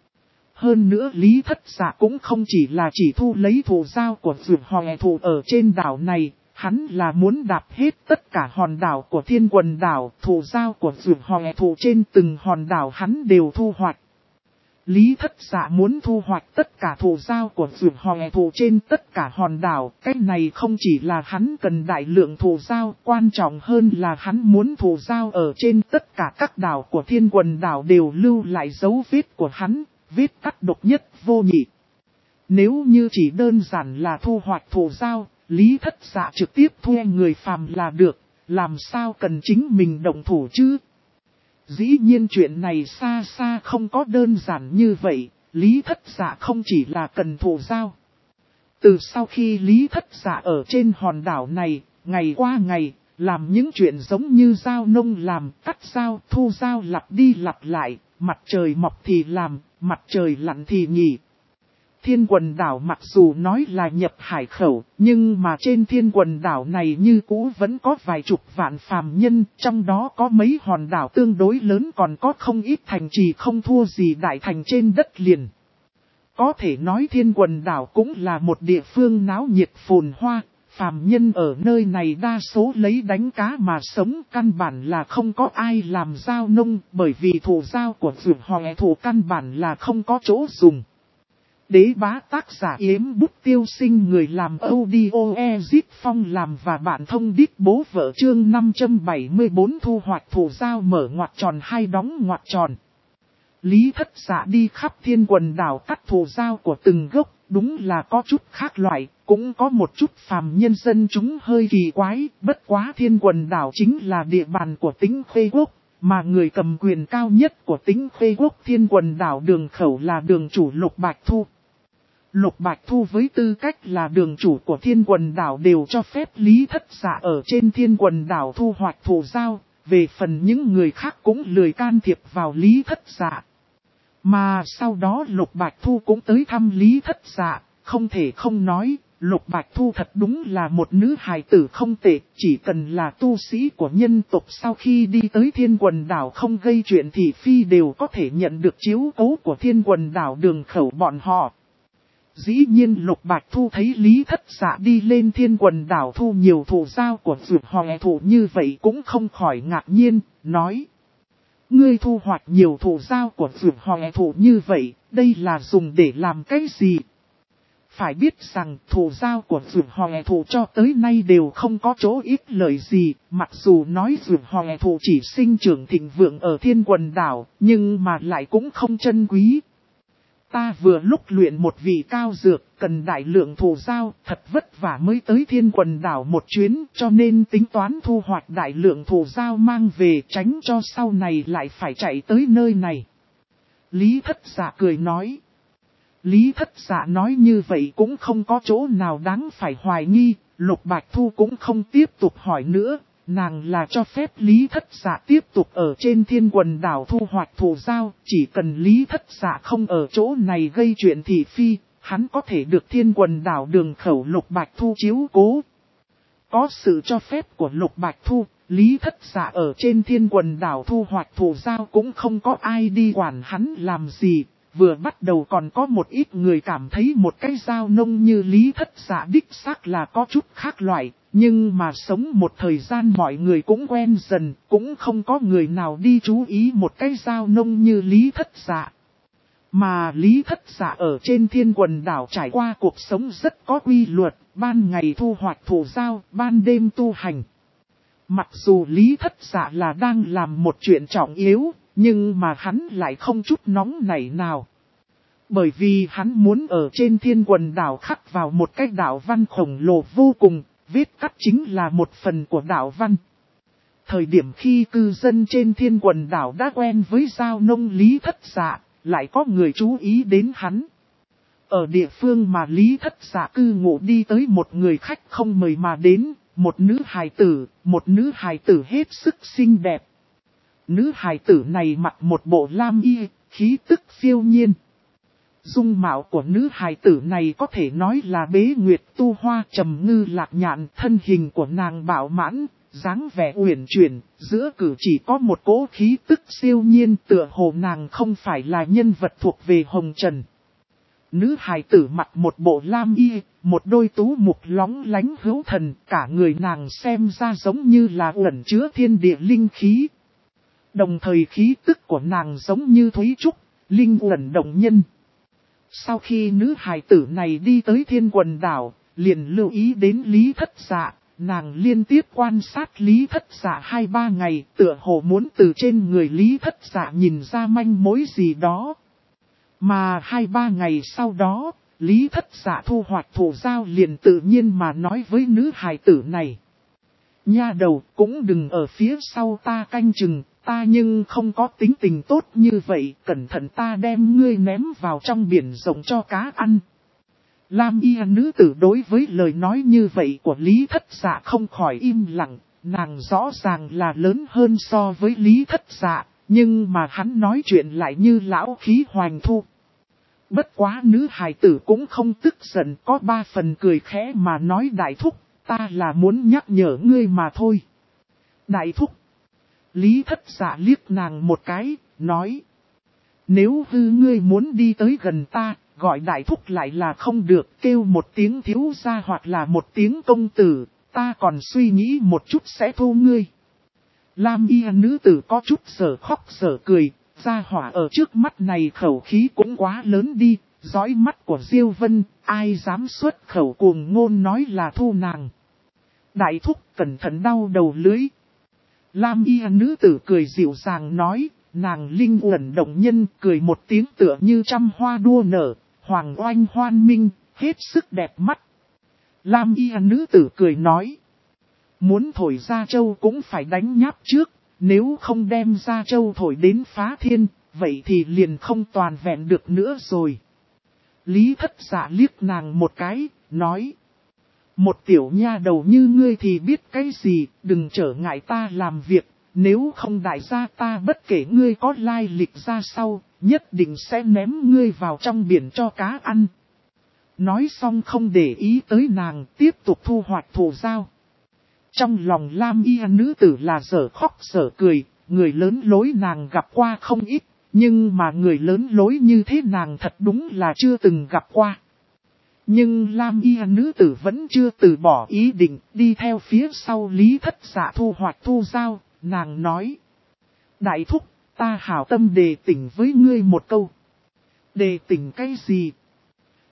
Hơn nữa Lý Thất Dạ cũng không chỉ là chỉ thu lấy thù giao của vườn hòe thụ ở trên đảo này. Hắn là muốn đạp hết tất cả hòn đảo của Thiên Quần đảo, thù giao của vườn hòe thụ trên từng hòn đảo hắn đều thu hoạch. Lý Thất Dạ muốn thu hoạch tất cả thù giao của vườn hòe thụ trên tất cả hòn đảo, cái này không chỉ là hắn cần đại lượng thù giao, quan trọng hơn là hắn muốn thù giao ở trên tất cả các đảo của Thiên Quần đảo đều lưu lại dấu vết của hắn, vết cắt độc nhất vô nhị. Nếu như chỉ đơn giản là thu hoạch thù giao, Lý Thất Dạ trực tiếp thuê người phàm là được, làm sao cần chính mình động thủ chứ? Dĩ nhiên chuyện này xa xa không có đơn giản như vậy, Lý Thất Dạ không chỉ là cần thù giao. Từ sau khi Lý Thất Dạ ở trên hòn đảo này, ngày qua ngày, làm những chuyện giống như giao nông làm, cắt giao, thu giao lặp đi lặp lại, mặt trời mọc thì làm, mặt trời lặn thì nghỉ. Thiên Quần đảo mặc dù nói là nhập hải khẩu, nhưng mà trên Thiên Quần đảo này như cũ vẫn có vài chục vạn phàm nhân, trong đó có mấy hòn đảo tương đối lớn, còn có không ít thành trì không thua gì đại thành trên đất liền. Có thể nói Thiên Quần đảo cũng là một địa phương náo nhiệt phồn hoa, phàm nhân ở nơi này đa số lấy đánh cá mà sống, căn bản là không có ai làm giao nông, bởi vì thù giao của vườn hòe thụ căn bản là không có chỗ dùng. Đế bá tác giả Yếm Bút Tiêu Sinh, người làm audio Ezit Phong làm và bạn thông đít bố vợ chương 574 thu hoạch thù giao mở ngoặc tròn hay đóng ngoặc tròn. Lý Thất Dạ đi khắp Thiên Quần đảo cắt thù giao của từng gốc, đúng là có chút khác loại, cũng có một chút phàm nhân dân chúng hơi kỳ quái, bất quá Thiên Quần đảo chính là địa bàn của Tĩnh Khê Quốc, mà người cầm quyền cao nhất của Tĩnh Khê Quốc Thiên Quần đảo đường khẩu là đường chủ Lục Bạch Thu. Lục Bạch Thu với tư cách là đường chủ của Thiên Quần đảo đều cho phép Lý Thất Dạ ở trên Thiên Quần đảo thu hoạch thù giao, về phần những người khác cũng lười can thiệp vào Lý Thất Dạ. Mà sau đó Lục Bạch Thu cũng tới thăm Lý Thất Dạ, không thể không nói, Lục Bạch Thu thật đúng là một nữ hài tử không tệ, chỉ cần là tu sĩ của nhân tộc sau khi đi tới Thiên Quần đảo không gây chuyện thị phi đều có thể nhận được chiếu cố của Thiên Quần đảo đường khẩu bọn họ. Dĩ nhiên Lục Bạch Thu thấy Lý Thất Dạ đi lên Thiên Quần đảo thu nhiều thù giao của vườn hòe thụ như vậy cũng không khỏi ngạc nhiên, nói. Ngươi thu hoạch nhiều thù giao của vườn hòe thụ như vậy, đây là dùng để làm cái gì? Phải biết rằng thù giao của Dược Hòe Thụ cho tới nay đều không có chỗ ít lợi gì, mặc dù nói Dược Hòe Thụ chỉ sinh trưởng thịnh vượng ở Thiên Quần Đảo, nhưng mà lại cũng không chân quý. Ta vừa lúc luyện một vị cao dược, cần đại lượng thù giao, thật vất vả mới tới Thiên Quần Đảo một chuyến, cho nên tính toán thu hoạch đại lượng thù giao mang về, tránh cho sau này lại phải chạy tới nơi này. Lý Thất Dạ cười nói. Lý Thất Dạ nói như vậy cũng không có chỗ nào đáng phải hoài nghi, Lục Bạch Thu cũng không tiếp tục hỏi nữa, nàng là cho phép Lý Thất Dạ tiếp tục ở trên Thiên Quần Đảo thu hoạch thù giao, chỉ cần Lý Thất Dạ không ở chỗ này gây chuyện thị phi, hắn có thể được Thiên Quần Đảo đường khẩu Lục Bạch Thu chiếu cố. Có sự cho phép của Lục Bạch Thu, Lý Thất Dạ ở trên Thiên Quần Đảo thu hoạch thù giao cũng không có ai đi quản hắn làm gì. Vừa bắt đầu còn có một ít người cảm thấy một cái giao nông như Lý Thất Dạ đích xác là có chút khác loại, nhưng mà sống một thời gian mọi người cũng quen dần, cũng không có người nào đi chú ý một cái giao nông như Lý Thất Dạ. Mà Lý Thất Dạ ở trên Thiên Quần Đảo trải qua cuộc sống rất có quy luật, ban ngày thu hoạch thù giao, ban đêm tu hành. Mặc dù Lý Thất Dạ là đang làm một chuyện trọng yếu, nhưng mà hắn lại không chút nóng nảy nào. Bởi vì hắn muốn ở trên Thiên Quần Đảo khắc vào một cái đạo văn khổng lồ vô cùng, vết cắt chính là một phần của đạo văn. Thời điểm khi cư dân trên Thiên Quần Đảo đã quen với giao nông Lý Thất Dạ, lại có người chú ý đến hắn. Ở địa phương mà Lý Thất Dạ cư ngụ đi tới một người khách không mời mà đến, một nữ hài tử hết sức xinh đẹp. Nữ hài tử này mặc một bộ lam y, khí tức phiêu nhiên. Dung mạo của nữ hài tử này có thể nói là bế nguyệt tu hoa trầm ngư lạc nhạn, thân hình của nàng bảo mãn, dáng vẻ uyển chuyển, giữa cử chỉ có một cỗ khí tức siêu nhiên, tựa hồ nàng không phải là nhân vật thuộc về hồng trần. Nữ hài tử mặc một bộ lam y, một đôi tú mục lóng lánh hữu thần, cả người nàng xem ra giống như là ẩn chứa thiên địa linh khí. Đồng thời khí tức của nàng giống như thúy trúc, linh uẩn động nhân. Sau khi nữ hài tử này đi tới Thiên Quần Đảo, liền lưu ý đến Lý Thất Dạ, nàng liên tiếp quan sát Lý Thất Dạ 2-3 ngày, tựa hồ muốn từ trên người Lý Thất Dạ nhìn ra manh mối gì đó. Mà 2-3 ngày sau đó, Lý Thất Dạ thu hoạch thù giao liền tự nhiên mà nói với nữ hài tử này. Nha đầu, cũng đừng ở phía sau ta canh chừng, ta nhưng không có tính tình tốt như vậy, cẩn thận ta đem ngươi ném vào trong biển rộng cho cá ăn. Lam y nữ tử đối với lời nói như vậy của Lý Thất Dạ không khỏi im lặng, nàng rõ ràng là lớn hơn so với Lý Thất Dạ, nhưng mà hắn nói chuyện lại như lão khí hoành thu. Bất quá nữ hài tử cũng không tức giận, có 3 phần cười khẽ mà nói đại thúc, ta là muốn nhắc nhở ngươi mà thôi. Đại thúc. Lý Thất Dạ liếc nàng một cái, nói. Nếu hư ngươi muốn đi tới gần ta, gọi đại thúc lại là không được, kêu một tiếng thiếu gia hoặc là một tiếng công tử, ta còn suy nghĩ một chút sẽ thu ngươi. Lam y nữ tử có chút sở khóc sở cười, gia hỏa ở trước mắt này khẩu khí cũng quá lớn đi, dõi mắt của Diêu Vân, ai dám xuất khẩu cuồng ngôn nói là thu nàng. Đại thúc cẩn thận đau đầu lưỡi. Lam y nữ tử cười dịu dàng nói, nàng linh uẩn động nhân cười một tiếng tựa như trăm hoa đua nở, hoàng oanh hoan minh, hết sức đẹp mắt. Lam y nữ tử cười nói, muốn thổi Gia Châu cũng phải đánh nháp trước, nếu không đem Gia Châu thổi đến phá thiên, vậy thì liền không toàn vẹn được nữa rồi. Lý Thất Dạ liếc nàng một cái, nói. Một tiểu nha đầu như ngươi thì biết cái gì, đừng trở ngại ta làm việc, nếu không đại gia ta bất kể ngươi có lai lịch ra sau, nhất định sẽ ném ngươi vào trong biển cho cá ăn. Nói xong không để ý tới nàng, tiếp tục thu hoạch thù giao. Trong lòng Lam y nữ tử là dở khóc dở cười, người lớn lối nàng gặp qua không ít, nhưng mà người lớn lối như thế nàng thật đúng là chưa từng gặp qua. Nhưng Lam y nữ tử vẫn chưa từ bỏ ý định, đi theo phía sau Lý Thất Dạ thu hoạch thu giao, nàng nói. Đại thúc, ta hảo tâm đề tỉnh với ngươi một câu. Đề tỉnh cái gì?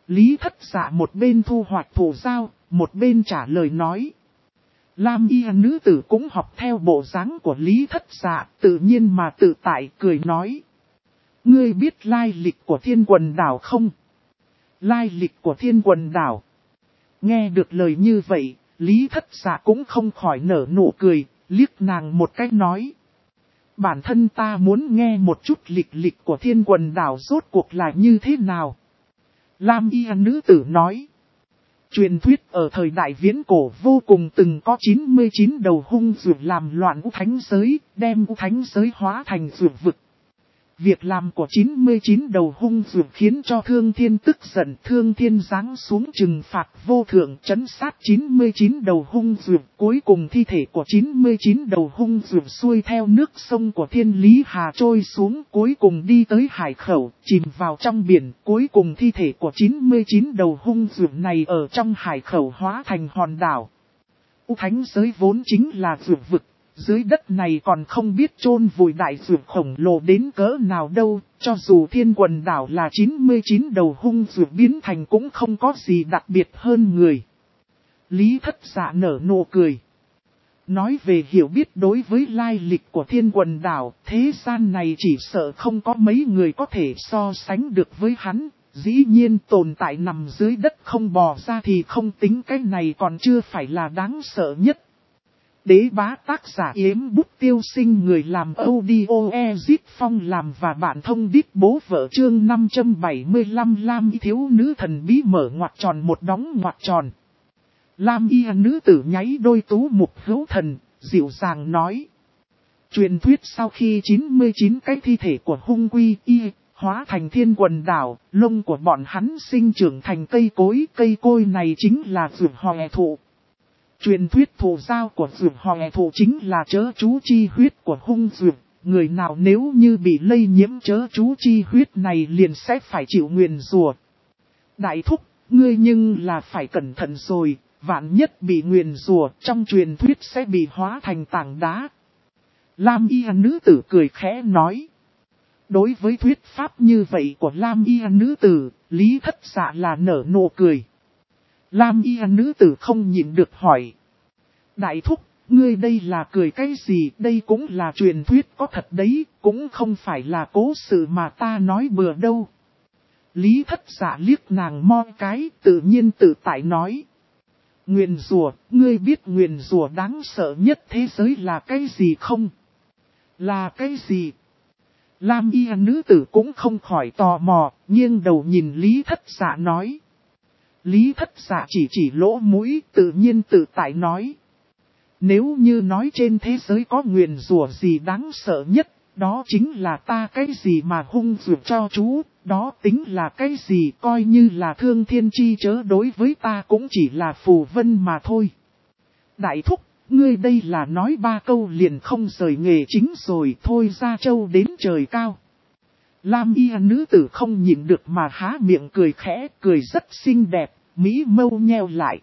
Lý Thất Dạ một bên thu hoạch thù giao, một bên trả lời nói. Lam y nữ tử cũng học theo bộ dáng của Lý Thất Dạ, tự nhiên mà tự tại cười nói. Ngươi biết lai lịch của Thiên Quần Đảo không? Lai lịch của Thiên Quần Đảo. Nghe được lời như vậy, Lý Thất Dạ cũng không khỏi nở nụ cười, liếc nàng một cách nói. Bản thân ta muốn nghe một chút lịch của Thiên Quần Đảo rốt cuộc là như thế nào. Lam y nữ tử nói. Truyền thuyết ở thời đại viễn cổ vô cùng từng có 99 đầu hung dược làm loạn U Thánh Giới, đem U Thánh Giới hóa thành dược vực. Việc làm của 99 đầu hung dược khiến cho Thương Thiên tức giận, Thương Thiên giáng xuống trừng phạt vô thượng trấn sát 99 đầu hung dược. Cuối cùng thi thể của 99 đầu hung dược xuôi theo nước sông của Thiên Lý Hà trôi xuống, cuối cùng đi tới hải khẩu, chìm vào trong biển. Cuối cùng thi thể của 99 đầu hung dược này ở trong hải khẩu hóa thành hòn đảo. U Thánh Giới vốn chính là dược vực. Dưới đất này còn không biết chôn vùi đại dược khổng lồ đến cỡ nào đâu, cho dù Thiên Quần Đảo là 99 đầu hung dược biến thành cũng không có gì đặc biệt hơn người. Lý Thất Dạ nở nụ cười. Nói về hiểu biết đối với lai lịch của Thiên Quần Đảo, thế gian này chỉ sợ không có mấy người có thể so sánh được với hắn. Dĩ nhiên tồn tại nằm dưới đất không bò ra thì không tính, cái này còn chưa phải là đáng sợ nhất. Đế bá tác giả Yếm Bút Tiêu Sinh, người làm audio Ezit Phong làm và bạn thông điệp bố vợ chương 575. Lam y thiếu nữ thần bí mở ngoặc tròn một đóng ngoặc tròn. Lam y nữ tử nháy đôi tú mục hữu thần, dịu dàng nói. Truyền thuyết sau khi 99 cái thi thể của hung quy y hóa thành Thiên Quần Đảo, lông của bọn hắn sinh trưởng thành cây cối này chính là dược hòe thụ. Truyền thuyết thù giao của dược hòe thụ chính là chớ chú chi huyết của hung dược, người nào nếu như bị lây nhiễm chớ chú chi huyết này liền sẽ phải chịu nguyền rủa. Đại thúc, ngươi nhưng là phải cẩn thận rồi, vạn nhất bị nguyền rủa trong truyền thuyết sẽ bị hóa thành tảng đá. Lam y nữ tử cười khẽ nói. Đối với thuyết pháp như vậy của Lam y nữ tử, Lý Thất Dạ là nở nụ cười. Lam y nữ tử không nhịn được hỏi. Đại thúc, ngươi đây là cười cái gì? Đây cũng là truyền thuyết có thật đấy, cũng không phải là cố sự mà ta nói bừa đâu. Lý Thất Dạ liếc nàng mo cái, tự nhiên tự tại nói. Nguyền rủa, ngươi biết nguyền rủa đáng sợ nhất thế giới là cái gì không? Là cái gì? Lam y nữ tử cũng không khỏi tò mò, nghiêng đầu nhìn Lý Thất Dạ nói. Lý Thất Dạ chỉ lỗ mũi, tự nhiên tự tại nói. Nếu như nói trên thế giới có nguyền rủa gì đáng sợ nhất, đó chính là ta cái gì mà hung dược cho chú, đó tính là cái gì, coi như là thương thiên chi chớ đối với ta cũng chỉ là phù vân mà thôi. Đại thúc, ngươi đây là nói ba câu liền không rời nghề chính rồi, thôi ra châu đến trời cao. Lam y nữ tử không nhịn được mà há miệng cười khẽ, cười rất xinh đẹp, mỹ mâu nheo lại.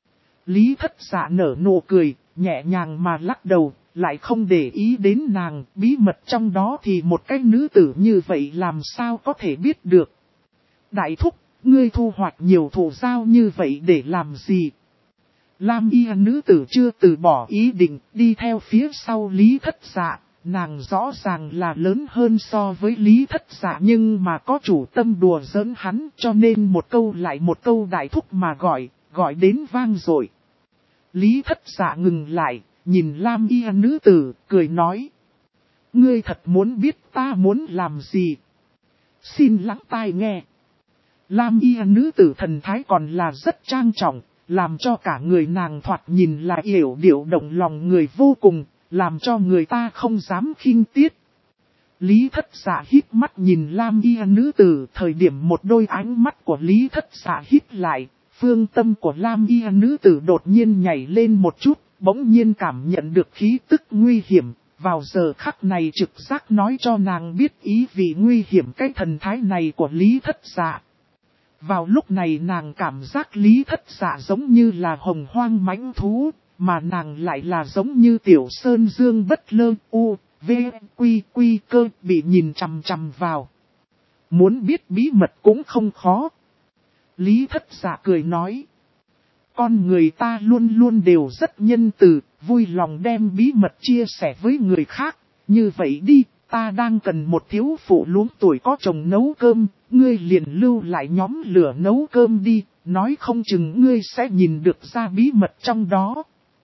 Lý Thất Dạ nở nụ cười, nhẹ nhàng mà lắc đầu, lại không để ý đến nàng, bí mật trong đó thì một cái nữ tử như vậy làm sao có thể biết được. Đại thúc, ngươi thu hoạch nhiều thù giao như vậy để làm gì? Lam y nữ tử chưa từ bỏ ý định, đi theo phía sau Lý Thất Dạ, nàng rõ ràng là lớn hơn so với Lý Thất Dạ nhưng mà có chủ tâm đùa giỡn hắn, cho nên một câu lại một câu đại thúc mà gọi đến vang rồi. Lý Thất Dạ ngừng lại, nhìn Lam y nữ tử, cười nói. Ngươi thật muốn biết ta muốn làm gì? Xin lắng tai nghe. Lam y nữ tử thần thái còn là rất trang trọng, làm cho cả người nàng thoạt nhìn là yểu điệu động lòng người vô cùng, làm cho người ta không dám khinh tiết. Lý Thất Dạ hít mắt nhìn Lam y nữ tử, thời điểm một đôi ánh mắt của Lý Thất Dạ hít lại, phương tâm của Lam y nữ tử đột nhiên nhảy lên một chút, bỗng nhiên cảm nhận được khí tức nguy hiểm, vào giờ khắc này trực giác nói cho nàng biết ý vị nguy hiểm cái thần thái này của Lý Thất Dạ. Vào lúc này nàng cảm giác Lý Thất Dạ giống như là hồng hoang mãnh thú, mà nàng lại là giống như tiểu sơn dương bất lơ u, v, quy cơ bị nhìn chằm chằm vào. Muốn biết bí mật cũng không khó. Lý Thất Dạ cười nói. Con người ta luôn luôn đều rất nhân từ, vui lòng đem bí mật chia sẻ với người khác. Như vậy đi, ta đang cần một thiếu phụ luống tuổi có chồng nấu cơm, ngươi liền lưu lại nhóm lửa nấu cơm đi, nói không chừng ngươi sẽ nhìn được ra bí mật trong đó.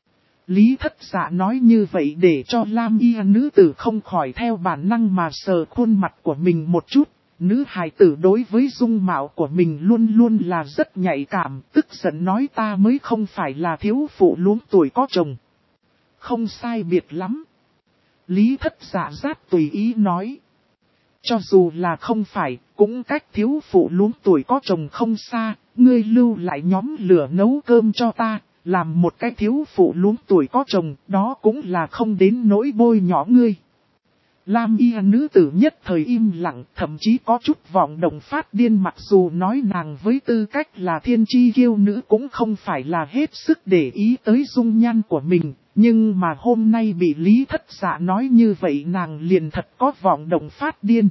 Lý Thất Dạ nói như vậy để cho Lam Y nữ tử không khỏi theo bản năng mà sờ khuôn mặt của mình một chút. Nữ hài tử đối với dung mạo của mình luôn luôn là rất nhạy cảm, tức giận nói ta mới không phải là thiếu phụ luống tuổi có chồng. Không sai biệt lắm. Lý Thất Dạ rát tùy ý nói. Cho dù là không phải, cũng cách thiếu phụ luống tuổi có chồng không xa, ngươi lưu lại nhóm lửa nấu cơm cho ta, làm một cái thiếu phụ luống tuổi có chồng, đó cũng là không đến nỗi bôi nhỏ ngươi. Lam Y nữ tử nhất thời im lặng, thậm chí có chút vọng động phát điên, mặc dù nói nàng với tư cách là thiên chi kiêu nữ cũng không phải là hết sức để ý tới dung nhan của mình, nhưng mà hôm nay bị Lý Thất Dạ nói như vậy nàng liền thật có vọng động phát điên.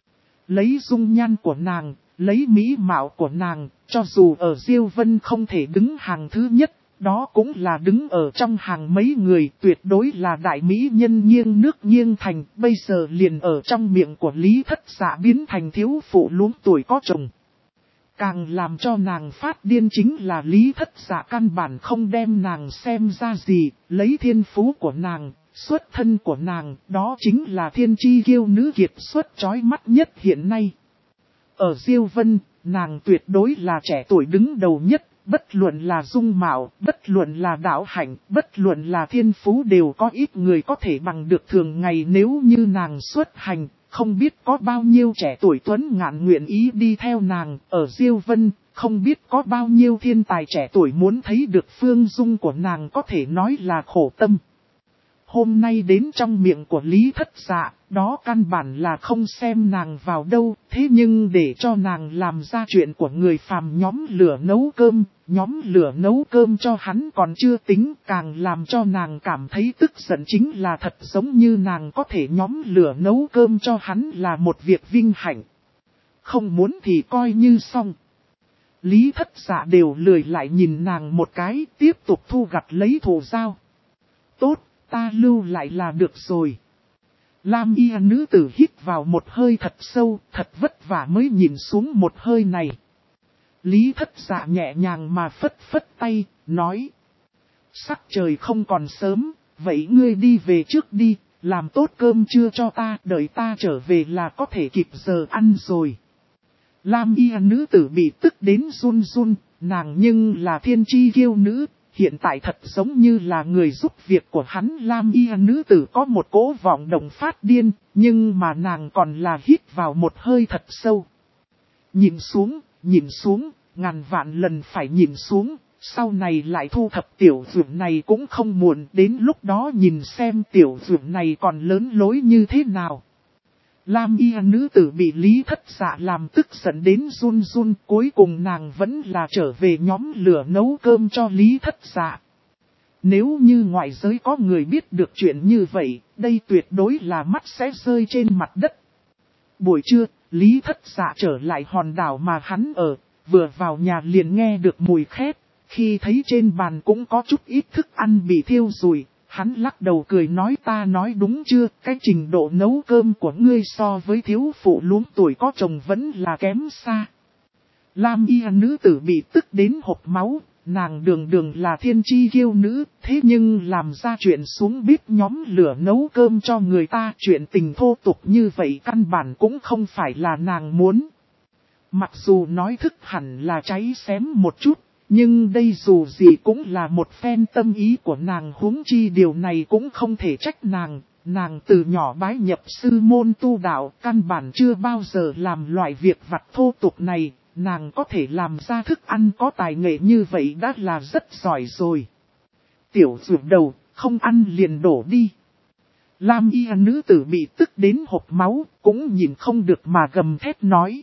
Lấy dung nhan của nàng, lấy mỹ mạo của nàng, cho dù ở Diêu Vân không thể đứng hàng thứ nhất, đó cũng là đứng ở trong hàng mấy người, tuyệt đối là đại mỹ nhân nghiêng nước nghiêng thành, bây giờ liền ở trong miệng của Lý Thất Dạ biến thành thiếu phụ luống tuổi có chồng. Càng làm cho nàng phát điên chính là Lý Thất Dạ căn bản không đem nàng xem ra gì, lấy thiên phú của nàng, xuất thân của nàng, đó chính là thiên chi kiêu nữ kiệt xuất chói mắt nhất hiện nay. Ở Diêu Vân, nàng tuyệt đối là trẻ tuổi đứng đầu nhất. Bất luận là dung mạo, bất luận là đạo hạnh, bất luận là thiên phú đều có ít người có thể bằng được thường ngày nếu như nàng xuất hành, không biết có bao nhiêu trẻ tuổi tuấn ngạn nguyện ý đi theo nàng, ở Diêu Vân, không biết có bao nhiêu thiên tài trẻ tuổi muốn thấy được phương dung của nàng có thể nói là khổ tâm. Hôm nay đến trong miệng của Lý Thất Dạ, đó căn bản là không xem nàng vào đâu, thế nhưng để cho nàng làm ra chuyện của người phàm nhóm lửa nấu cơm cho hắn còn chưa tính, càng làm cho nàng cảm thấy tức giận chính là thật giống như nàng có thể nhóm lửa nấu cơm cho hắn là một việc vinh hạnh. Không muốn thì coi như xong. Lý Thất Dạ đều lười lại nhìn nàng một cái, tiếp tục thu gặt lấy thù dao. Tốt. Ta lưu lại là được rồi. Lam Y nữ tử hít vào một hơi thật sâu, thật vất vả mới nhìn xuống một hơi này. Lý Thất Dạ nhẹ nhàng mà phất phất tay, nói. Sắc trời không còn sớm, vậy ngươi đi về trước đi, làm tốt cơm trưa cho ta, đợi ta trở về là có thể kịp giờ ăn rồi. Lam Y nữ tử bị tức đến run run, nàng nhưng là thiên chi kiêu nữ. Hiện tại thật giống như là người giúp việc của hắn. Lam Y nữ tử có một cỗ vọng động phát điên, nhưng mà nàng còn là hít vào một hơi thật sâu. Nhìn xuống, ngàn vạn lần phải nhìn xuống, sau này lại thu thập tiểu dưỡng này cũng không muộn, đến lúc đó nhìn xem tiểu dưỡng này còn lớn lối như thế nào. Lam Y nữ tử bị Lý Thất Dạ làm tức giận đến run run, cuối cùng nàng vẫn là trở về nhóm lửa nấu cơm cho Lý Thất Dạ. Nếu như ngoại giới có người biết được chuyện như vậy, đây tuyệt đối là mắt sẽ rơi trên mặt đất. Buổi trưa, Lý Thất Dạ trở lại hòn đảo mà hắn ở, vừa vào nhà liền nghe được mùi khét, khi thấy trên bàn cũng có chút ít thức ăn bị thiêu rụi. Hắn lắc đầu cười nói ta nói đúng chưa, cái trình độ nấu cơm của ngươi so với thiếu phụ luống tuổi có chồng vẫn là kém xa. Lam Y nữ tử bị tức đến hộc máu, nàng đường là thiên chi kiêu nữ, thế nhưng làm ra chuyện xuống bếp nhóm lửa nấu cơm cho người ta, chuyện tình thô tục như vậy căn bản cũng không phải là nàng muốn. Mặc dù nói thức hẳn là cháy xém một chút. Nhưng đây dù gì cũng là một phen tâm ý của nàng, huống chi điều này cũng không thể trách nàng từ nhỏ bái nhập sư môn tu đạo, căn bản chưa bao giờ làm loại việc vặt thô tục này, nàng có thể làm ra thức ăn có tài nghệ như vậy đã là rất giỏi rồi. Tiểu dược đầu, không ăn liền đổ đi. Lam Y nữ tử bị tức đến hộc máu, cũng nhìn không được mà gầm thét nói.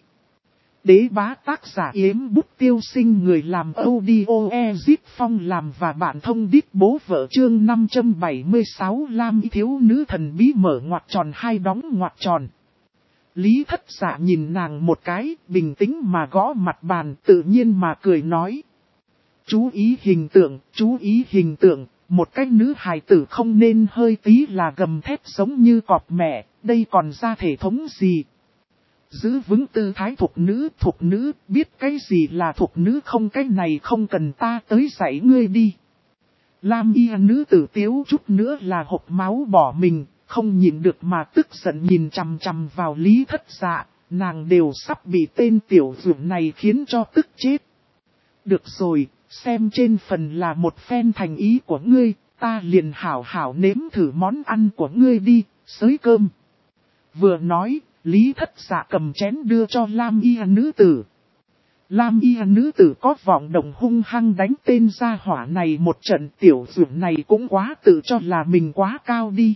Đế bá tác giả Yếm Bút Tiêu Sinh, người làm audio Ezip Phong làm và bạn thông đít bố vợ chương 576 Lam Y thiếu nữ thần bí mở ngoặc tròn hai đóng ngoặc tròn. Lý Thất Dạ nhìn nàng một cái, bình tĩnh mà gõ mặt bàn, tự nhiên mà cười nói. Chú ý hình tượng, chú ý hình tượng, một cái nữ hài tử không nên hơi tí là gầm thét giống như cọp mẹ, đây còn ra thể thống gì. Giữ vững tư thái thục nữ, biết cái gì là thục nữ không, cái này không cần ta tới dạy ngươi đi. Lam y nữ tử tiếu chút nữa là hộc máu bỏ mình, không nhìn được mà tức giận nhìn chằm chằm vào Lý Thất Dạ, nàng đều sắp bị tên tiểu dưỡng này khiến cho tức chết. Được rồi, xem trên phần là một phen thành ý của ngươi, ta liền hảo hảo nếm thử món ăn của ngươi đi, xới cơm. Vừa nói, Lý Thất Dạ cầm chén đưa cho Lam y nữ tử. Lam y nữ tử có vọng động hung hăng đánh tên gia hỏa này một trận, tiểu dưỡng này cũng quá tự cho là mình quá cao đi.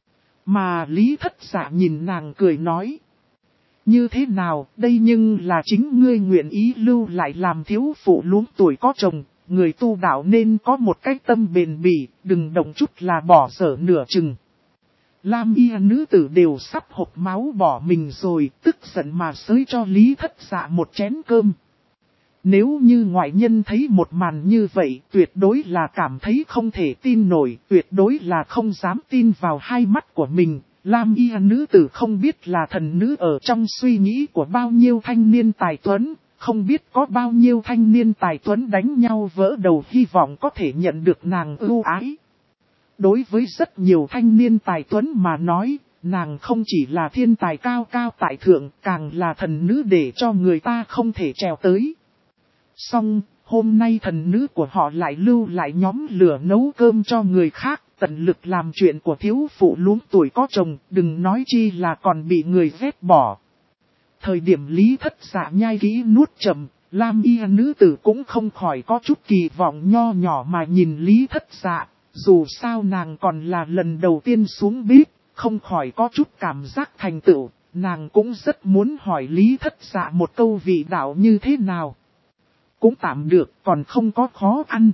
Mà Lý Thất Dạ nhìn nàng cười nói. Như thế nào, đây nhưng là chính ngươi nguyện ý lưu lại làm thiếu phụ luống tuổi có chồng, người tu đạo nên có một cái tâm bền bỉ, đừng động chút là bỏ dở nửa chừng. Lam y nữ tử đều sắp hộc máu bỏ mình rồi, tức giận mà xới cho Lý Thất Dạ một chén cơm. Nếu như ngoại nhân thấy một màn như vậy, tuyệt đối là cảm thấy không thể tin nổi, tuyệt đối là không dám tin vào hai mắt của mình. Lam y nữ tử không biết là thần nữ ở trong suy nghĩ của bao nhiêu thanh niên tài tuấn, không biết có bao nhiêu thanh niên tài tuấn đánh nhau vỡ đầu hy vọng có thể nhận được nàng ưu ái. Đối với rất nhiều thanh niên tài tuấn mà nói, nàng không chỉ là thiên tài cao cao tại thượng, càng là thần nữ để cho người ta không thể trèo tới. Xong, hôm nay thần nữ của họ lại lưu lại nhóm lửa nấu cơm cho người khác, tận lực làm chuyện của thiếu phụ luống tuổi có chồng, đừng nói chi là còn bị người ghét bỏ. Thời điểm Lý Thất Dạ nhai kỹ nuốt chậm, Lam y nữ tử cũng không khỏi có chút kỳ vọng nho nhỏ mà nhìn Lý Thất Dạ, dù sao nàng còn là lần đầu tiên xuống bếp, không khỏi có chút cảm giác thành tựu, nàng cũng rất muốn hỏi Lý Thất Dạ một câu vị đạo như thế nào. Cũng tạm được, còn không có khó ăn.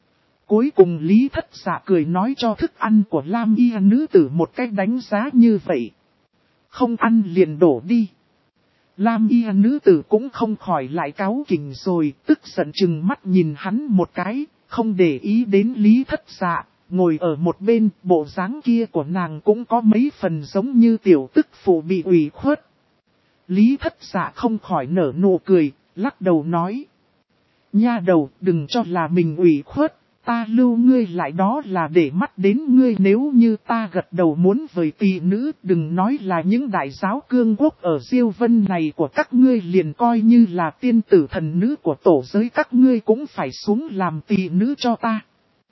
Cuối cùng Lý Thất Dạ cười nói cho thức ăn của Lam y nữ tử một cách đánh giá như vậy. Không ăn liền đổ đi. Lam y nữ tử cũng không khỏi lại cáu kỉnh rồi, tức giận chừng mắt nhìn hắn một cái, không để ý đến Lý Thất Dạ, ngồi ở một bên, bộ dáng kia của nàng cũng có mấy phần giống như tiểu tức phụ bị ủy khuất. Lý Thất Dạ không khỏi nở nụ cười, lắc đầu nói. Nha đầu, đừng cho là mình ủy khuất, ta lưu ngươi lại đó là để mắt đến ngươi, nếu như ta gật đầu muốn với tỷ nữ, đừng nói là những đại giáo cương quốc ở Diêu Vân này của các ngươi, liền coi như là tiên tử thần nữ của tổ giới các ngươi cũng phải xuống làm tỷ nữ cho ta.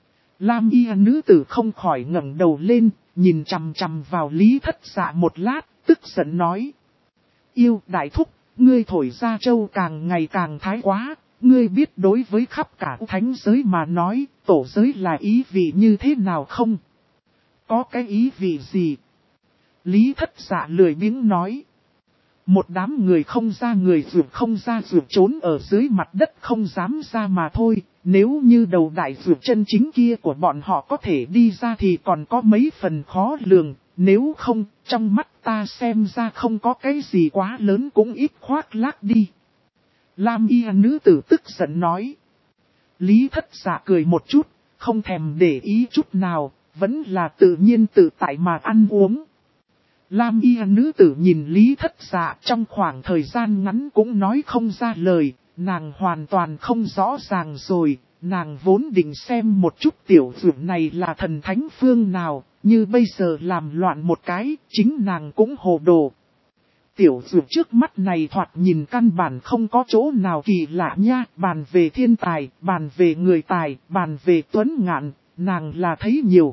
Lam y nữ tử không khỏi ngẩng đầu lên, nhìn chằm chằm vào Lý Thất Dạ một lát, tức giận nói. Yêu đại thúc, ngươi thổi ra châu càng ngày càng thái quá. Ngươi biết đối với khắp cả thánh giới mà nói, tổ giới là ý vị như thế nào không? Có cái ý vị gì? Lý Thất Dạ lười biếng nói. Một đám người không ra người ruột không ra ruột trốn ở dưới mặt đất không dám ra mà thôi. Nếu như đầu đại ruột chân chính kia của bọn họ có thể đi ra thì còn có mấy phần khó lường. Nếu không, trong mắt ta xem ra không có cái gì quá lớn cũng ít khoác lác đi. Lam y nữ tử tức giận nói. Lý Thất Dạ cười một chút, không thèm để ý chút nào, vẫn là tự nhiên tự tại mà ăn uống. Lam y nữ tử nhìn Lý Thất Dạ trong khoảng thời gian ngắn cũng nói không ra lời, nàng hoàn toàn không rõ ràng rồi, nàng vốn định xem một chút tiểu dưỡng này là thần thánh phương nào, như bây giờ làm loạn một cái, chính nàng cũng hồ đồ. Tiểu dưỡng trước mắt này thoạt nhìn căn bản không có chỗ nào kỳ lạ nha, bàn về thiên tài, bàn về người tài, bàn về tuấn ngạn, nàng là thấy nhiều.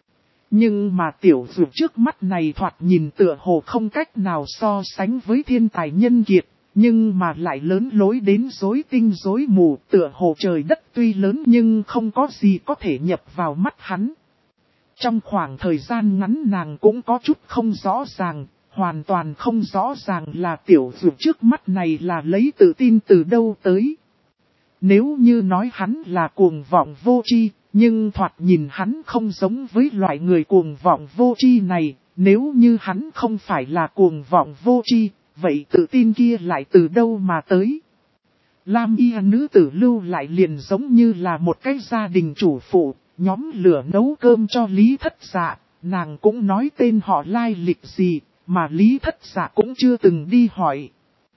Nhưng mà tiểu dưỡng trước mắt này thoạt nhìn tựa hồ không cách nào so sánh với thiên tài nhân kiệt, nhưng mà lại lớn lối đến rối tinh rối mù, tựa hồ trời đất tuy lớn nhưng không có gì có thể nhập vào mắt hắn. Trong khoảng thời gian ngắn nàng cũng có chút không rõ ràng. Hoàn toàn không rõ ràng là tiểu dưỡng trước mắt này là lấy tự tin từ đâu tới. Nếu như nói hắn là cuồng vọng vô tri, nhưng thoạt nhìn hắn không giống với loại người cuồng vọng vô tri này. Nếu như hắn không phải là cuồng vọng vô tri, vậy tự tin kia lại từ đâu mà tới? Lam y nữ tử lưu lại liền giống như là một cái gia đình chủ phụ, nhóm lửa nấu cơm cho Lý Thất Dạ, nàng cũng nói tên họ lai lịch gì, mà Lý Thất Dạ cũng chưa từng đi hỏi.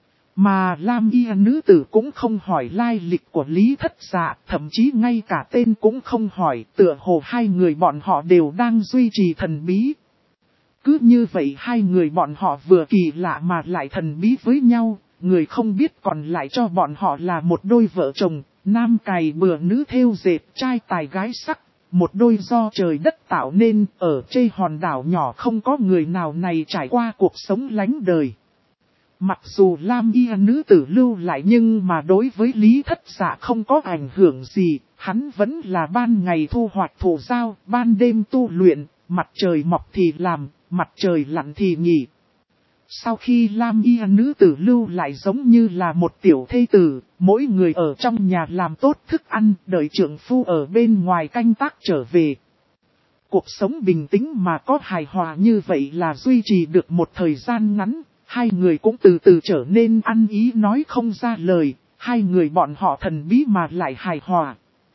Mà Lam y nữ tử cũng không hỏi lai lịch của Lý Thất Dạ, thậm chí ngay cả tên cũng không hỏi, tựa hồ hai người bọn họ đều đang duy trì thần bí. Cứ như vậy hai người bọn họ vừa kỳ lạ mà lại thần bí với nhau, người không biết còn lại cho bọn họ là một đôi vợ chồng, nam cày bừa nữ thêu dệt, trai tài gái sắc, một đôi do trời đất tạo nên, ở trên hòn đảo nhỏ không có người nào này trải qua cuộc sống lánh đời. Mặc dù Lam y nữ tử lưu lại nhưng mà đối với Lý Thất Dạ không có ảnh hưởng gì, hắn vẫn là ban ngày thu hoạch thổ giao, ban đêm tu luyện, mặt trời mọc thì làm, mặt trời lặn thì nghỉ. Sau khi Lam y nữ tử lưu lại giống như là một tiểu thê tử, mỗi người ở trong nhà làm tốt thức ăn, đợi trượng phu ở bên ngoài canh tác trở về. Cuộc sống bình tĩnh mà có hài hòa như vậy là duy trì được một thời gian ngắn, hai người cũng từ từ trở nên ăn ý nói không ra lời, hai người bọn họ thần bí mà lại hài hòa.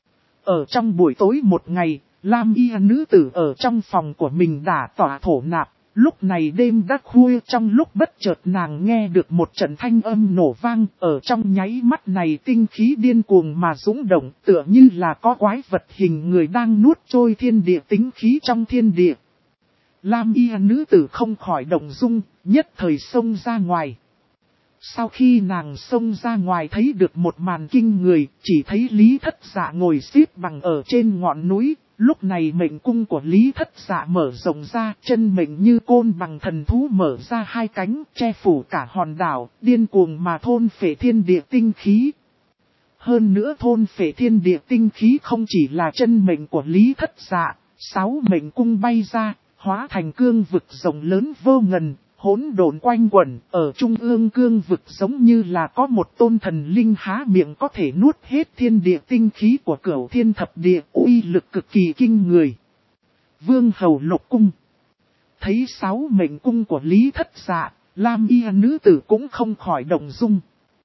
Ở trong buổi tối một ngày, Lam y nữ tử ở trong phòng của mình đã tỏa thổ nạp. Lúc này đêm đã khuya, trong lúc bất chợt nàng nghe được một trận thanh âm nổ vang, ở trong nháy mắt này tinh khí điên cuồng mà dũng động, tựa như là có quái vật hình người đang nuốt trôi thiên địa tính khí trong thiên địa. Lam y nữ tử không khỏi động dung, nhất thời xông ra ngoài. Sau khi nàng xông ra ngoài thấy được một màn kinh người, chỉ thấy Lý Thất Dạ ngồi xếp bằng ở trên ngọn núi. Lúc này mệnh cung của Lý Thất Dạ mở rộng ra, chân mệnh như côn bằng thần thú mở ra hai cánh, che phủ cả hòn đảo, điên cuồng mà thôn phệ thiên địa tinh khí. Hơn nữa thôn phệ thiên địa tinh khí không chỉ là chân mệnh của Lý Thất Dạ, 6 mệnh cung bay ra, hóa thành cương vực rộng lớn vô ngần, hỗn độn quanh quẩn, ở trung ương cương vực giống như là có một tôn thần linh há miệng có thể nuốt hết thiên địa tinh khí của Cửu Thiên Thập Địa, uy lực cực kỳ kinh người. Vương hầu Lục cung. Thấy 6 mệnh cung của Lý Thất Dạ, Lam y nữ tử cũng không khỏi động dung.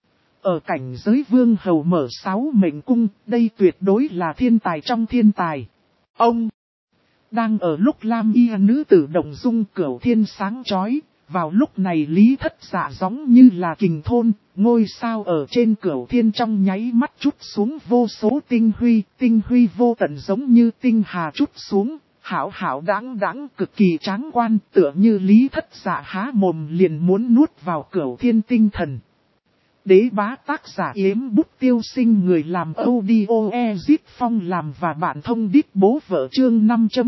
Ở cảnh giới vương hầu mở 6 mệnh cung, đây tuyệt đối là thiên tài trong thiên tài. Ông! Đang ở lúc Lam y nữ tử động dung, Cửu Thiên sáng chói. Vào lúc này Lý Thất Dạ giống như là kình thôn, ngôi sao ở trên Cửu Thiên trong nháy mắt chút xuống vô số tinh huy vô tận giống như tinh hà chút xuống, hảo hảo đáng đáng cực kỳ tráng quan, tựa như Lý Thất Dạ há mồm liền muốn nuốt vào Cửu Thiên tinh thần. Đế bá tác giả Yếm Bút Tiêu Sinh, người làm audio Ezit Phong làm và bạn thông đít bố vợ chương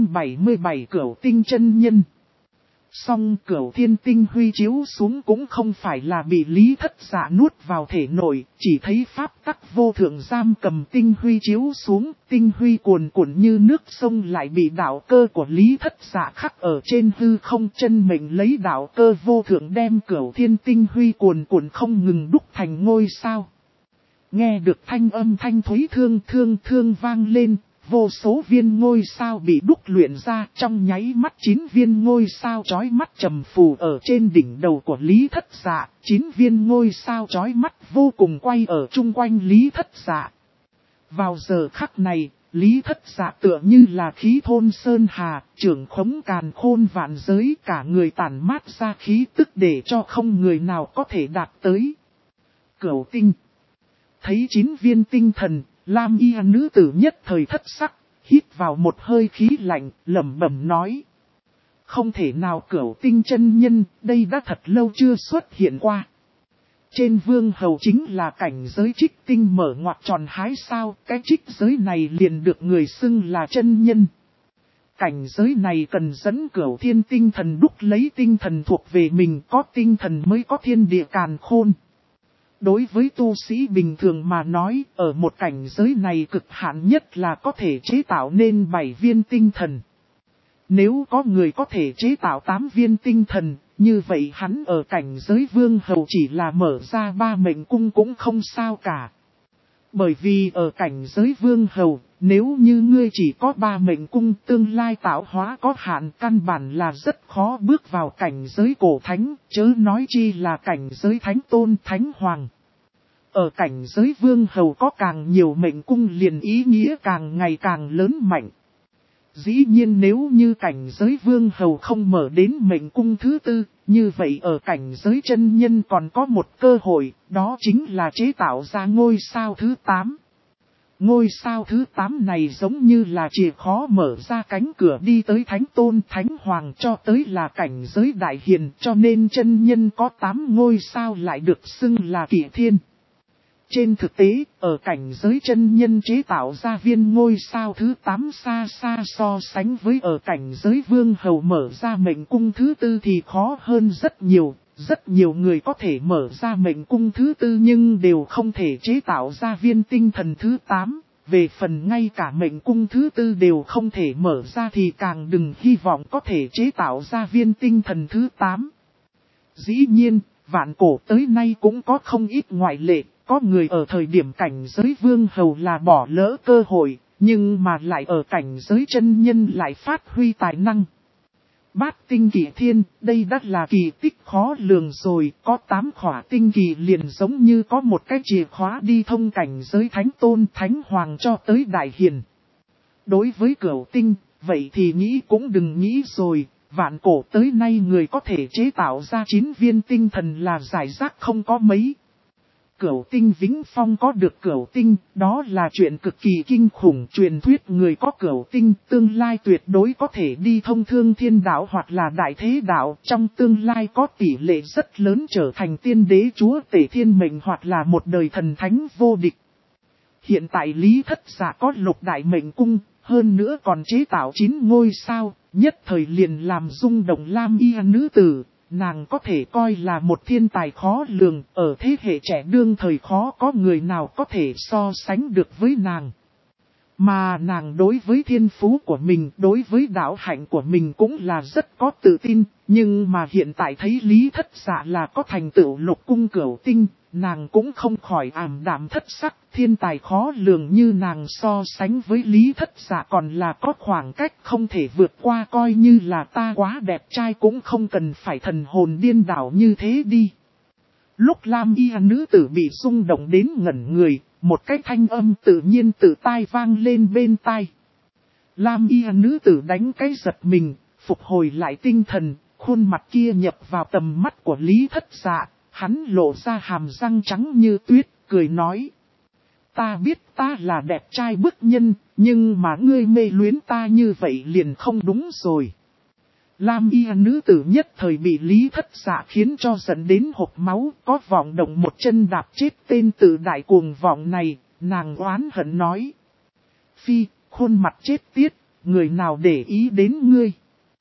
577 Cửu Tinh chân nhân. Song Cửu Thiên tinh huy chiếu xuống cũng không phải là bị Lý Thất Dạ nuốt vào thể nội, chỉ thấy pháp tắc vô thượng giam cầm tinh huy chiếu xuống, tinh huy cuồn cuộn như nước sông lại bị đạo cơ của Lý Thất Dạ khắc ở trên hư không, chân mệnh lấy đạo cơ vô thượng đem Cửu Thiên tinh huy cuồn cuộn không ngừng đúc thành ngôi sao. Nghe được thanh âm thanh thúy thương vang lên. Vô số viên ngôi sao bị đúc luyện ra, trong nháy mắt 9 viên ngôi sao chói mắt trầm phù ở trên đỉnh đầu của Lý Thất Dạ, 9 viên ngôi sao chói mắt vô cùng quay ở chung quanh Lý Thất Dạ. Vào giờ khắc này, Lý Thất Dạ tựa như là khí thôn sơn hà, trưởng khống càn khôn vạn giới, cả người tản mát ra khí tức để cho không người nào có thể đạt tới. Cửu tinh. Thấy 9 viên tinh thần, Lam y nữ tử nhất thời thất sắc, hít vào một hơi khí lạnh, lẩm bẩm nói. Không thể nào, Cửu Tinh chân nhân, đây đã thật lâu chưa xuất hiện qua. Trên vương hầu chính là cảnh giới trích tinh mở ngoặc tròn hái sao, cái trích giới này liền được người xưng là chân nhân. Cảnh giới này cần dẫn Cửu Thiên tinh thần đúc lấy tinh thần thuộc về mình, có tinh thần mới có thiên địa càn khôn. Đối với tu sĩ bình thường mà nói, ở một cảnh giới này cực hạn nhất là có thể chế tạo nên 7 viên tinh thần. Nếu có người có thể chế tạo 8 viên tinh thần, như vậy hắn ở cảnh giới vương hầu chỉ là mở ra 3 mệnh cung cũng không sao cả. Bởi vì ở cảnh giới vương hầu, nếu như ngươi chỉ có 3 mệnh cung, tương lai tạo hóa có hạn, căn bản là rất khó bước vào cảnh giới cổ thánh, chớ nói chi là cảnh giới thánh tôn thánh hoàng. Ở cảnh giới vương hầu có càng nhiều mệnh cung liền ý nghĩa càng ngày càng lớn mạnh. Dĩ nhiên nếu như cảnh giới vương hầu không mở đến mệnh cung thứ 4, như vậy ở cảnh giới chân nhân còn có một cơ hội, đó chính là chế tạo ra ngôi sao thứ 8. Ngôi sao thứ 8 này giống như là chìa khóa mở ra cánh cửa đi tới thánh tôn thánh hoàng cho tới là cảnh giới đại hiền, cho nên chân nhân có 8 ngôi sao lại được xưng là kỷ thiên. Trên thực tế, ở cảnh giới chân nhân chế tạo ra viên ngôi sao thứ 8 xa xa so sánh với ở cảnh giới vương hầu mở ra mệnh cung thứ 4 thì khó hơn rất nhiều. Rất nhiều người có thể mở ra mệnh cung thứ 4 nhưng đều không thể chế tạo ra viên tinh thần thứ 8. Về phần ngay cả mệnh cung thứ 4 đều không thể mở ra thì càng đừng hy vọng có thể chế tạo ra viên tinh thần thứ 8. Dĩ nhiên, vạn cổ tới nay cũng có không ít ngoại lệ. Có người ở thời điểm cảnh giới vương hầu là bỏ lỡ cơ hội, nhưng mà lại ở cảnh giới chân nhân lại phát huy tài năng. Bát tinh kỷ thiên, đây đã là kỳ tích khó lường rồi, có 8 khỏa tinh kỳ liền giống như có một cái chìa khóa đi thông cảnh giới thánh tôn thánh hoàng cho tới đại hiền. Đối với cửu tinh, vậy thì nghĩ cũng đừng nghĩ rồi, vạn cổ tới nay người có thể chế tạo ra 9 viên tinh thần là giải rác không có mấy. Cửu tinh Vĩnh Phong có được cửu tinh, đó là chuyện cực kỳ kinh khủng. Truyền thuyết người có cửu tinh tương lai tuyệt đối có thể đi thông thương thiên đạo hoặc là đại thế đạo. Trong tương lai có tỷ lệ rất lớn trở thành tiên đế chúa tể thiên mệnh hoặc là một đời thần thánh vô địch. Hiện tại Lý Thất Dạ có lục đại mệnh cung, hơn nữa còn chế tạo 9 ngôi sao, nhất thời liền làm rung động Lam Y nữ tử. Nàng có thể coi là một thiên tài khó lường, ở thế hệ trẻ đương thời khó có người nào có thể so sánh được với nàng. Mà nàng đối với thiên phú của mình, đối với đạo hạnh của mình cũng là rất có tự tin, nhưng mà hiện tại thấy Lý Thất Dạ là có thành tựu lục cung cửu tinh, nàng cũng không khỏi ảm đạm thất sắc, thiên tài khó lường như nàng so sánh với Lý Thất Dạ còn là có khoảng cách không thể vượt qua, coi như là ta quá đẹp trai cũng không cần phải thần hồn điên đảo như thế đi. Lúc Lam Y nữ tử bị rung động đến ngẩn người, một cái thanh âm tự nhiên từ tai vang lên bên tai. Lam Y nữ tử đánh cái giật mình, phục hồi lại tinh thần, khuôn mặt kia nhập vào tầm mắt của Lý Thất Dạ, hắn lộ ra hàm răng trắng như tuyết, cười nói. Ta biết ta là đẹp trai bức nhân, nhưng mà ngươi mê luyến ta như vậy liền không đúng rồi. Lam Y nữ tử nhất thời bị Lý Thất Dạ khiến cho dẫn đến hộc máu, có vọng động một chân đạp chết tên tự đại cuồng vọng này, nàng oán hận nói. Phi, khuôn mặt chết tiết, người nào để ý đến ngươi.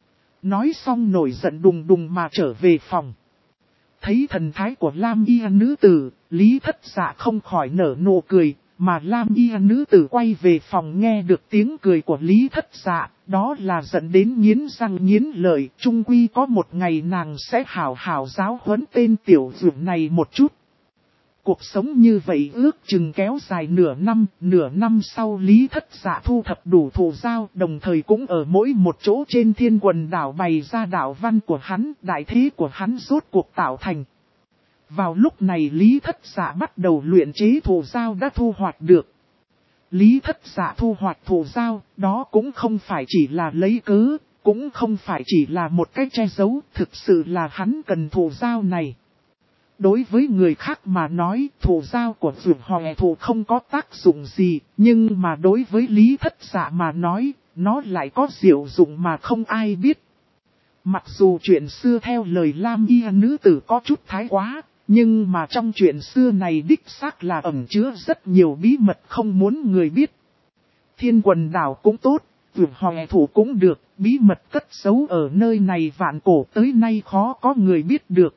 Nói xong nổi giận đùng đùng mà trở về phòng. Thấy thần thái của Lam Y nữ tử, Lý Thất Dạ không khỏi nở nụ cười, mà Lam Y nữ tử quay về phòng nghe được tiếng cười của Lý Thất Dạ, đó là giận đến nghiến răng nghiến lợi, chung quy có một ngày nàng sẽ hảo hảo giáo huấn tên tiểu dược này một chút. Cuộc sống như vậy ước chừng kéo dài nửa năm sau Lý Thất Dạ thu thập đủ thù giao, đồng thời cũng ở mỗi một chỗ trên thiên quần đảo bày ra đạo văn của hắn, đại thế của hắn rốt cuộc tạo thành. Vào lúc này Lý Thất Dạ bắt đầu luyện chế thù giao đã thu hoạch được. Lý Thất Dạ thu hoạch thù giao, đó cũng không phải chỉ là lấy cớ, cũng không phải chỉ là một cách che giấu, thực sự là hắn cần thù giao này. Đối với người khác mà nói thù giao của Dược Hòe thù không có tác dụng gì, nhưng mà đối với Lý Thất Dạ mà nói, nó lại có diệu dụng mà không ai biết. Mặc dù chuyện xưa theo lời Lam Y nữ tử có chút thái quá, nhưng mà trong chuyện xưa này đích xác là ẩn chứa rất nhiều bí mật không muốn người biết. Thiên quần đảo cũng tốt, Dược Hòe thù cũng được, bí mật cất giấu ở nơi này vạn cổ tới nay khó có người biết được.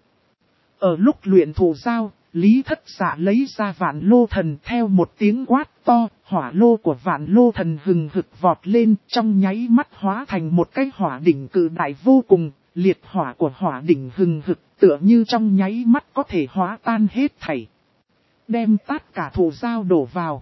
Ở lúc luyện thù giao, Lý Thất Dạ lấy ra vạn lô thần theo một tiếng quát to, hỏa lô của vạn lô thần hừng hực vọt lên trong nháy mắt hóa thành một cái hỏa đỉnh cự đại vô cùng, liệt hỏa của hỏa đỉnh hừng hực tựa như trong nháy mắt có thể hóa tan hết thảy. Đem tất cả thủ dao đổ vào.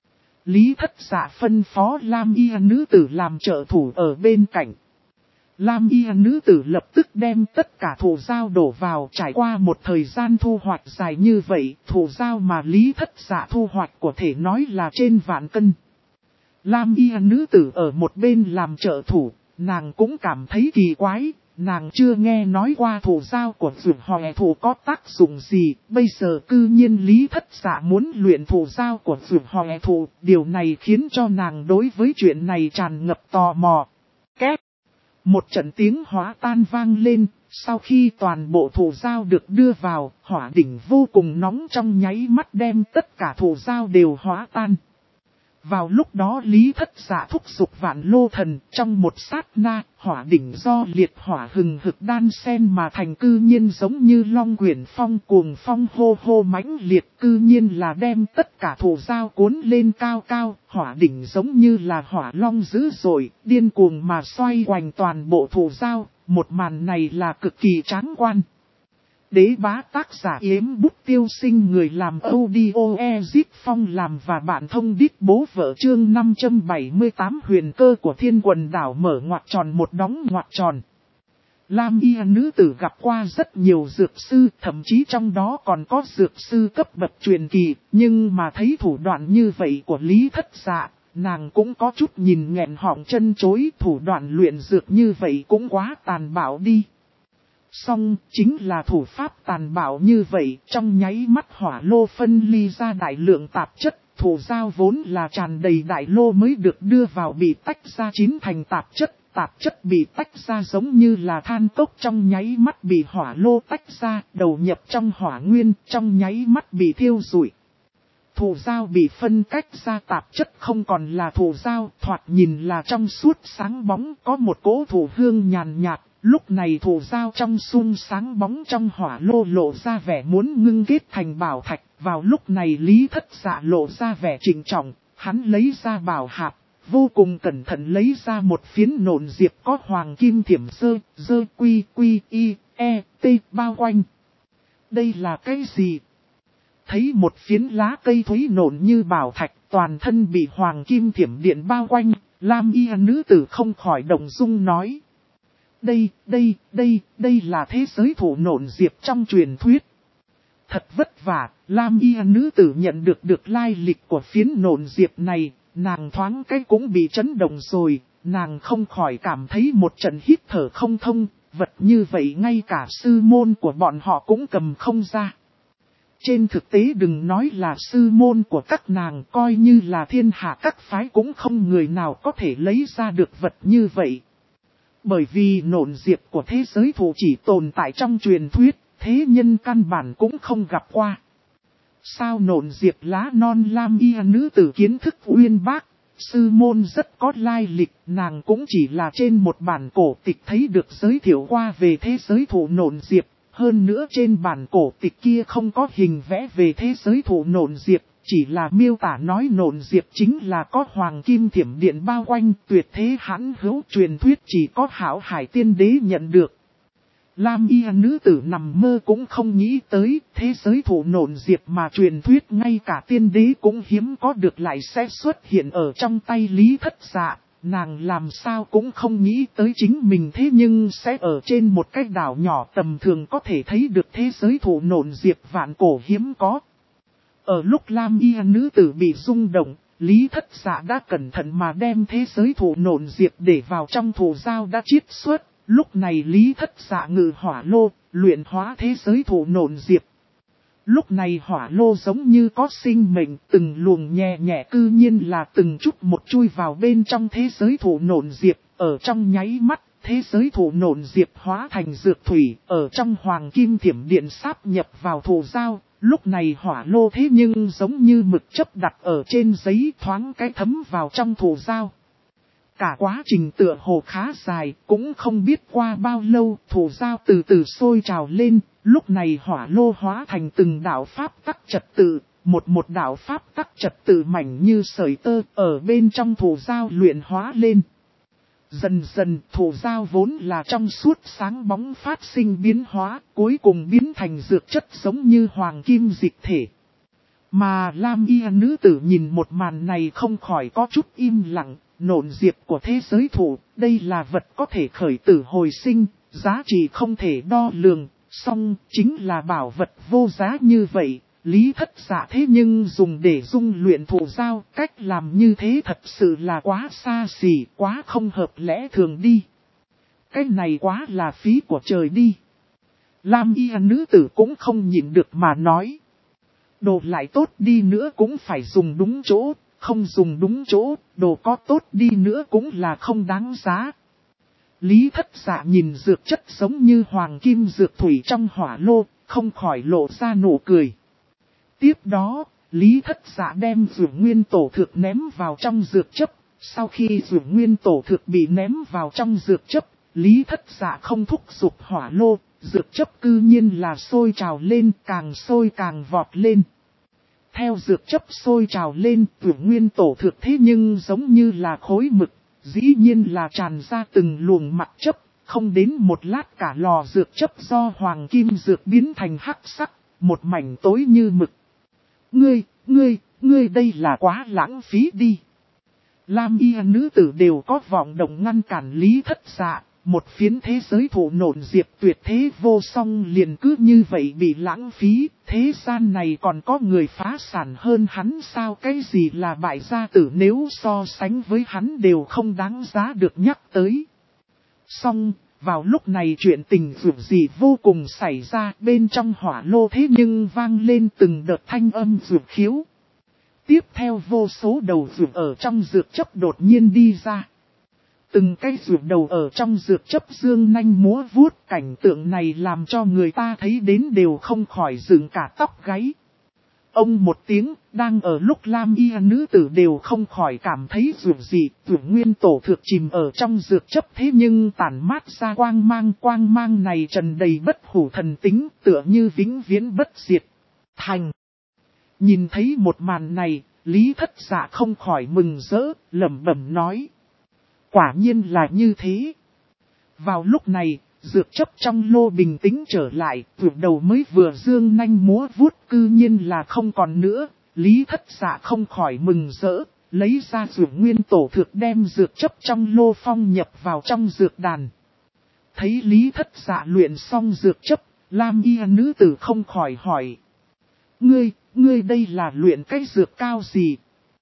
Lý Thất Dạ phân phó Lam y nữ tử làm trợ thủ ở bên cạnh. Lam y nữ tử lập tức đem tất cả thủ dao đổ vào. Trải qua một thời gian thu hoạch dài như vậy, thủ dao mà Lý Thất Dạ thu hoạch có thể nói là trên vạn cân. Lam y nữ tử ở một bên làm trợ thủ, nàng cũng cảm thấy kỳ quái. Nàng chưa nghe nói qua thủ dao của Dược Hòe Thủ có tác dụng gì, bây giờ cư nhiên Lý Thất Dạ muốn luyện thủ dao của Dược Hòe Thủ, điều này khiến cho nàng đối với chuyện này tràn ngập tò mò. Két! Một trận tiếng hóa tan vang lên, sau khi toàn bộ thủ dao được đưa vào, hỏa đỉnh vô cùng nóng trong nháy mắt đem tất cả thủ dao đều hóa tan. Vào lúc đó Lý Thất Dạ thúc giục Vạn Lô Thần, trong một sát na, hỏa đỉnh do liệt hỏa hừng hực đan xen mà thành, cư nhiên giống như long quyển phong cuồng phong hô hô mãnh liệt, cư nhiên là đem tất cả thủ dao cuốn lên cao cao, hỏa đỉnh giống như là hỏa long dữ dội, điên cuồng mà xoay quanh toàn bộ thủ dao, một màn này là cực kỳ tráng quan. Đế bá tác giả Yếm Bút Tiêu Sinh, người làm audio Ezip Phong làm và bạn thông đít bố vợ. Chương 578 huyền cơ của thiên quần đảo mở ngoặc tròn một đóng ngoặc tròn. Lam y nữ tử gặp qua rất nhiều dược sư, thậm chí trong đó còn có dược sư cấp bậc truyền kỳ, nhưng mà thấy thủ đoạn như vậy của Lý Thất Dạ, nàng cũng có chút nhìn nghẹn họng chân chối. Thủ đoạn luyện dược như vậy cũng quá tàn bạo đi. Song chính là thủ pháp tàn bạo như vậy, trong nháy mắt hỏa lô phân ly ra đại lượng tạp chất, thủ dao vốn là tràn đầy đại lô mới được đưa vào bị tách ra chín thành tạp chất bị tách ra giống như là than cốc, trong nháy mắt bị hỏa lô tách ra, đầu nhập trong hỏa nguyên, trong nháy mắt bị thiêu rụi. Thủ dao bị phân cách ra, tạp chất không còn là thủ dao, thoạt nhìn là trong suốt sáng bóng, có một cỗ thủ hương nhàn nhạt. Lúc này thủ dao trong suông sáng bóng trong hỏa lô lộ ra vẻ muốn ngưng kết thành bảo thạch. Vào lúc này Lý Thất Dạ lộ ra vẻ trịnh trọng, hắn lấy ra bảo hạp, vô cùng cẩn thận lấy ra một phiến nộn diệp có hoàng kim thiểm dơ quy y e t bao quanh. Đây là cái gì? Thấy một phiến lá cây thúy nộn như bảo thạch, toàn thân bị hoàng kim thiểm điện bao quanh, Lam y nữ tử không khỏi động dung nói. Đây là thế giới thủ nộn diệp trong truyền thuyết. Thật vất vả, Lam y nữ tử nhận được lai lịch của phiến nộn diệp này, nàng thoáng cái cũng bị chấn động rồi, nàng không khỏi cảm thấy một trận hít thở không thông, vật như vậy ngay cả sư môn của bọn họ cũng cầm không ra. Trên thực tế đừng nói là sư môn của các nàng, coi như là thiên hạ các phái cũng không người nào có thể lấy ra được vật như vậy. Bởi vì nộn diệp của thế giới thủ chỉ tồn tại trong truyền thuyết, thế nhân căn bản cũng không gặp qua. Sao nộn diệp lá non? Lam y nữ tử kiến thức uyên bác, sư môn rất có lai lịch, nàng cũng chỉ là trên một bản cổ tịch thấy được giới thiệu qua về thế giới thủ nộn diệp. Hơn nữa trên bản cổ tịch kia không có hình vẽ về thế giới thủ nộn diệp, chỉ là miêu tả nói nộn diệp chính là có hoàng kim thiểm điện bao quanh, tuyệt thế hãn hữu, truyền thuyết chỉ có hảo hải tiên đế nhận được. Lam y nữ tử nằm mơ cũng không nghĩ tới, thế giới thủ nộn diệp mà truyền thuyết ngay cả tiên đế cũng hiếm có được lại sẽ xuất hiện ở trong tay Lý Thất Dạ. Nàng làm sao cũng không nghĩ tới chính mình thế nhưng sẽ ở trên một cái đảo nhỏ tầm thường có thể thấy được thế giới thủ nộn diệp vạn cổ hiếm có. Ở lúc Lam y nữ tử bị rung động, Lý Thất Dạ đã cẩn thận mà đem thế giới thủ nộn diệp để vào trong thủ dao đã chiết xuất. Lúc này Lý Thất Dạ ngự hỏa lô, luyện hóa thế giới thủ nộn diệp. Lúc này hỏa lô giống như có sinh mệnh, từng luồng nhẹ nhẹ cư nhiên là từng chút một chui vào bên trong thế giới thủ nộn diệp, ở trong nháy mắt, thế giới thủ nộn diệp hóa thành dược thủy, ở trong hoàng kim thiểm điện sáp nhập vào thủ dao, lúc này hỏa lô thế nhưng giống như mực chấp đặt ở trên giấy thoáng cái thấm vào trong thủ dao. Cả quá trình tựa hồ khá dài, cũng không biết qua bao lâu, thủ dao từ từ sôi trào lên, lúc này hỏa lô hóa thành từng đạo pháp tắc trật tự, một đạo pháp tắc trật tự mảnh như sợi tơ, ở bên trong thủ dao luyện hóa lên. Dần dần, thủ dao vốn là trong suốt sáng bóng phát sinh biến hóa, cuối cùng biến thành dược chất giống như hoàng kim dịch thể. Mà Lam y nữ tử nhìn một màn này không khỏi có chút im lặng, nộn diệp của thế giới thụ, đây là vật có thể khởi tử hồi sinh, giá trị không thể đo lường, song chính là bảo vật vô giá như vậy. Lý Thất Dạ thế nhưng dùng để dung luyện thụ giao, cách làm như thế thật sự là quá xa xỉ, quá không hợp lẽ thường đi. Cái này quá là phí của trời đi. Lam y nữ tử cũng không nhịn được mà nói. Đồ lại tốt đi nữa cũng phải dùng đúng chỗ, không dùng đúng chỗ, đồ có tốt đi nữa cũng là không đáng giá. Lý Thất Dạ nhìn dược chất giống như hoàng kim dược thủy trong hỏa lô, không khỏi lộ ra nụ cười. Tiếp đó, Lý Thất Dạ đem dược nguyên tổ thực ném vào trong dược chấp. Sau khi dược nguyên tổ thực bị ném vào trong dược chấp, Lý Thất Dạ không thúc giục hỏa lô, dược chấp cư nhiên là sôi trào lên, càng sôi càng vọt lên. Theo dược chấp sôi trào lên, dược nguyên tổ thực thế nhưng giống như là khối mực, dĩ nhiên là tràn ra từng luồng mặt chấp, không đến một lát cả lò dược chấp do hoàng kim dược biến thành hắc sắc, một mảnh tối như mực. Ngươi đây là quá lãng phí đi. Lam y nữ tử đều có vọng động ngăn cản Lý Thất Dạ, một phiến thế giới thụ nộn diệp tuyệt thế vô song liền cứ như vậy bị lãng phí, thế gian này còn có người phá sản hơn hắn sao, cái gì là bại gia tử nếu so sánh với hắn đều không đáng giá được nhắc tới. Song, vào lúc này chuyện tình vượt gì vô cùng xảy ra, bên trong hỏa lô thế nhưng vang lên từng đợt thanh âm vượt khiếu. Tiếp theo vô số đầu vượt ở trong dược chấp đột nhiên đi ra. Từng cái vượt đầu ở trong dược chấp dương nanh múa vuốt, cảnh tượng này làm cho người ta thấy đến đều không khỏi dựng cả tóc gáy. Ông một tiếng, đang ở lúc Lam y nữ tử đều không khỏi cảm thấy vượt gì, vượt nguyên tổ thực chìm ở trong dược chấp thế nhưng tản mát ra quang mang này trần đầy bất hủ thần tính, tựa như vĩnh viễn bất diệt. Thành. Nhìn thấy một màn này, Lý Thất Dạ không khỏi mừng rỡ, lẩm bẩm nói. Quả nhiên là như thế. Vào lúc này, dược chấp trong lô bình tĩnh trở lại, vượt đầu mới vừa dương nanh múa vuốt cư nhiên là không còn nữa. Lý Thất Dạ không khỏi mừng rỡ, lấy ra dược nguyên tổ thực đem dược chấp trong lô phong nhập vào trong dược đàn. Thấy Lý Thất Dạ luyện xong dược chấp, Lam y nữ tử không khỏi hỏi. Ngươi đây là luyện cái dược cao gì?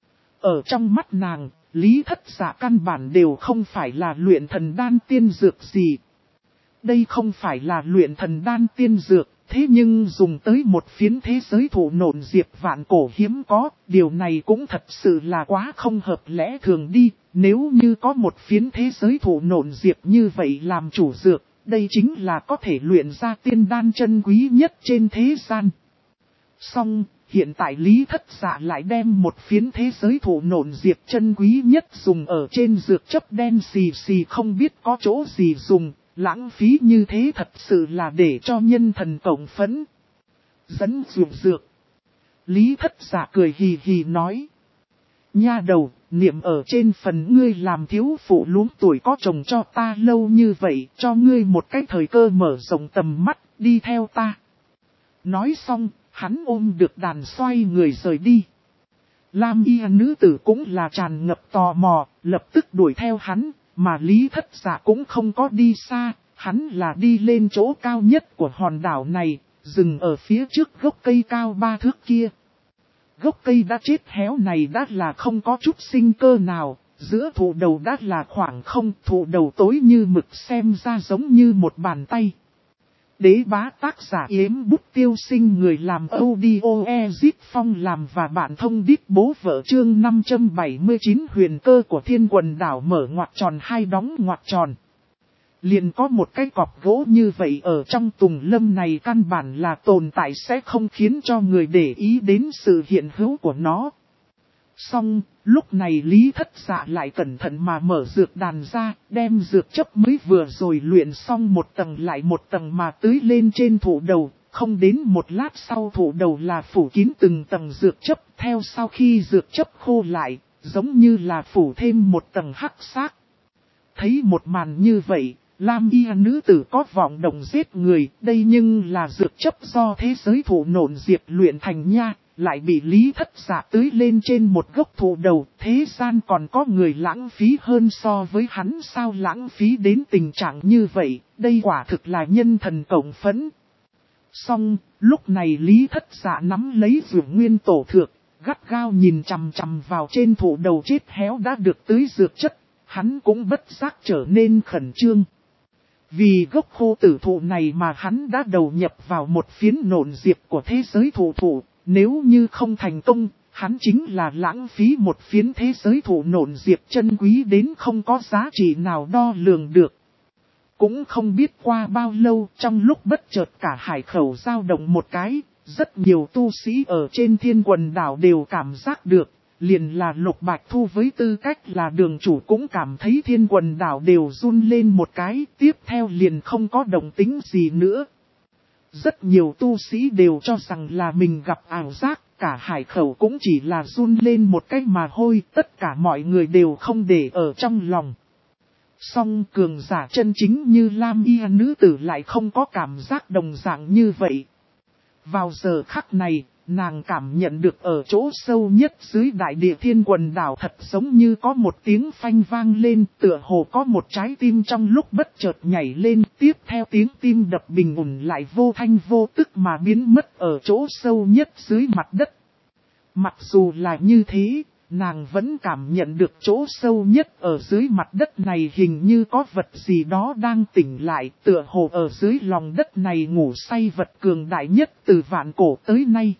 Ở trong mắt nàng, Lý Thất Dạ căn bản đều không phải là luyện thần đan tiên dược gì. Đây không phải là luyện thần đan tiên dược, thế nhưng dùng tới một phiến thế giới thụ nộn diệp vạn cổ hiếm có, điều này cũng thật sự là quá không hợp lẽ thường đi. Nếu như có một phiến thế giới thụ nộn diệp như vậy làm chủ dược, đây chính là có thể luyện ra tiên đan chân quý nhất trên thế gian. Song, hiện tại Lý Thất Dạ lại đem một phiến thế giới thụ nộn diệp chân quý nhất dùng ở trên dược chấp đen xì không biết có chỗ gì dùng, lãng phí như thế thật sự là để cho nhân thần cộng phẫn. Dẫn dược. Lý Thất Dạ cười hì hì nói. Nha đầu, niệm ở trên phần ngươi làm thiếu phụ luống tuổi có chồng cho ta lâu như vậy, cho ngươi một cái thời cơ mở rộng tầm mắt, đi theo ta. Nói xong, hắn ôm được đàn xoay người rời đi. Lam y nữ tử cũng là tràn ngập tò mò, lập tức đuổi theo hắn, mà Lý Thất Dạ cũng không có đi xa, hắn là đi lên chỗ cao nhất của hòn đảo này, dừng ở phía trước gốc cây cao 3 thước kia. Gốc cây đã chết héo này đã là không có chút sinh cơ nào, giữa thụ đầu đã là khoảng không, thụ đầu tối như mực xem ra giống như một bàn tay. Đế bá tác giả Yếm Bút Tiêu Sinh, người làm audio Ezit Phong làm và bạn thông đít bố vợ chương 579 huyền cơ của thiên quần đảo mở ngoặc tròn hai đóng ngoặc tròn. Liền có một cái cọc gỗ như vậy ở trong tùng lâm này, căn bản là tồn tại sẽ không khiến cho người để ý đến sự hiện hữu của nó. Xong, lúc này Lý Thất Dạ lại cẩn thận mà mở dược đàn ra, đem dược chấp mới vừa rồi luyện xong một tầng lại một tầng mà tưới lên trên thụ đầu, không đến một lát sau thụ đầu là phủ kín từng tầng dược chấp, theo sau khi dược chấp khô lại, giống như là phủ thêm một tầng hắc xác. Thấy một màn như vậy, Lam y nữ tử có vọng động giết người, đây nhưng là dược chấp do thế giới thụ nộn diệp luyện thành nha, lại bị Lý Thất Dạ tưới lên trên một gốc thụ đầu, thế gian còn có người lãng phí hơn so với hắn sao lãng phí đến tình trạng như vậy, đây quả thực là nhân thần cộng phẫn. Xong, lúc này Lý Thất Dạ nắm lấy Dược Nguyên Tổ Thược, gắt gao nhìn chằm chằm vào trên thụ đầu chết héo đã được tưới dược chất, hắn cũng bất giác trở nên khẩn trương. Vì gốc khô tử thụ này mà hắn đã đầu nhập vào một phiến nộn diệp của thế giới thụ, nếu như không thành công, hắn chính là lãng phí một phiến thế giới thụ nộn diệp chân quý đến không có giá trị nào đo lường được. Cũng không biết qua bao lâu trong lúc bất chợt cả hải khẩu dao động một cái, rất nhiều tu sĩ ở trên Thiên Quần Đảo đều cảm giác được, liền là Lục Bạch Thu với tư cách là đường chủ cũng cảm thấy Thiên Quần Đảo đều run lên một cái, tiếp theo liền không có động tĩnh gì nữa. Rất nhiều tu sĩ đều cho rằng là mình gặp ảo giác, cả hải khẩu cũng chỉ là run lên một cái mà thôi, tất cả mọi người đều không để ở trong lòng. Song cường giả chân chính như Lam Y nữ tử lại không có cảm giác đồng dạng như vậy. Vào giờ khắc này, nàng cảm nhận được ở chỗ sâu nhất dưới đại địa Thiên Quần Đảo thật giống như có một tiếng phanh vang lên, tựa hồ có một trái tim trong lúc bất chợt nhảy lên, tiếp theo tiếng tim đập bình ổn lại vô thanh vô tức mà biến mất ở chỗ sâu nhất dưới mặt đất. Mặc dù là như thế, nàng vẫn cảm nhận được chỗ sâu nhất ở dưới mặt đất này hình như có vật gì đó đang tỉnh lại, tựa hồ ở dưới lòng đất này ngủ say vật cường đại nhất từ vạn cổ tới nay.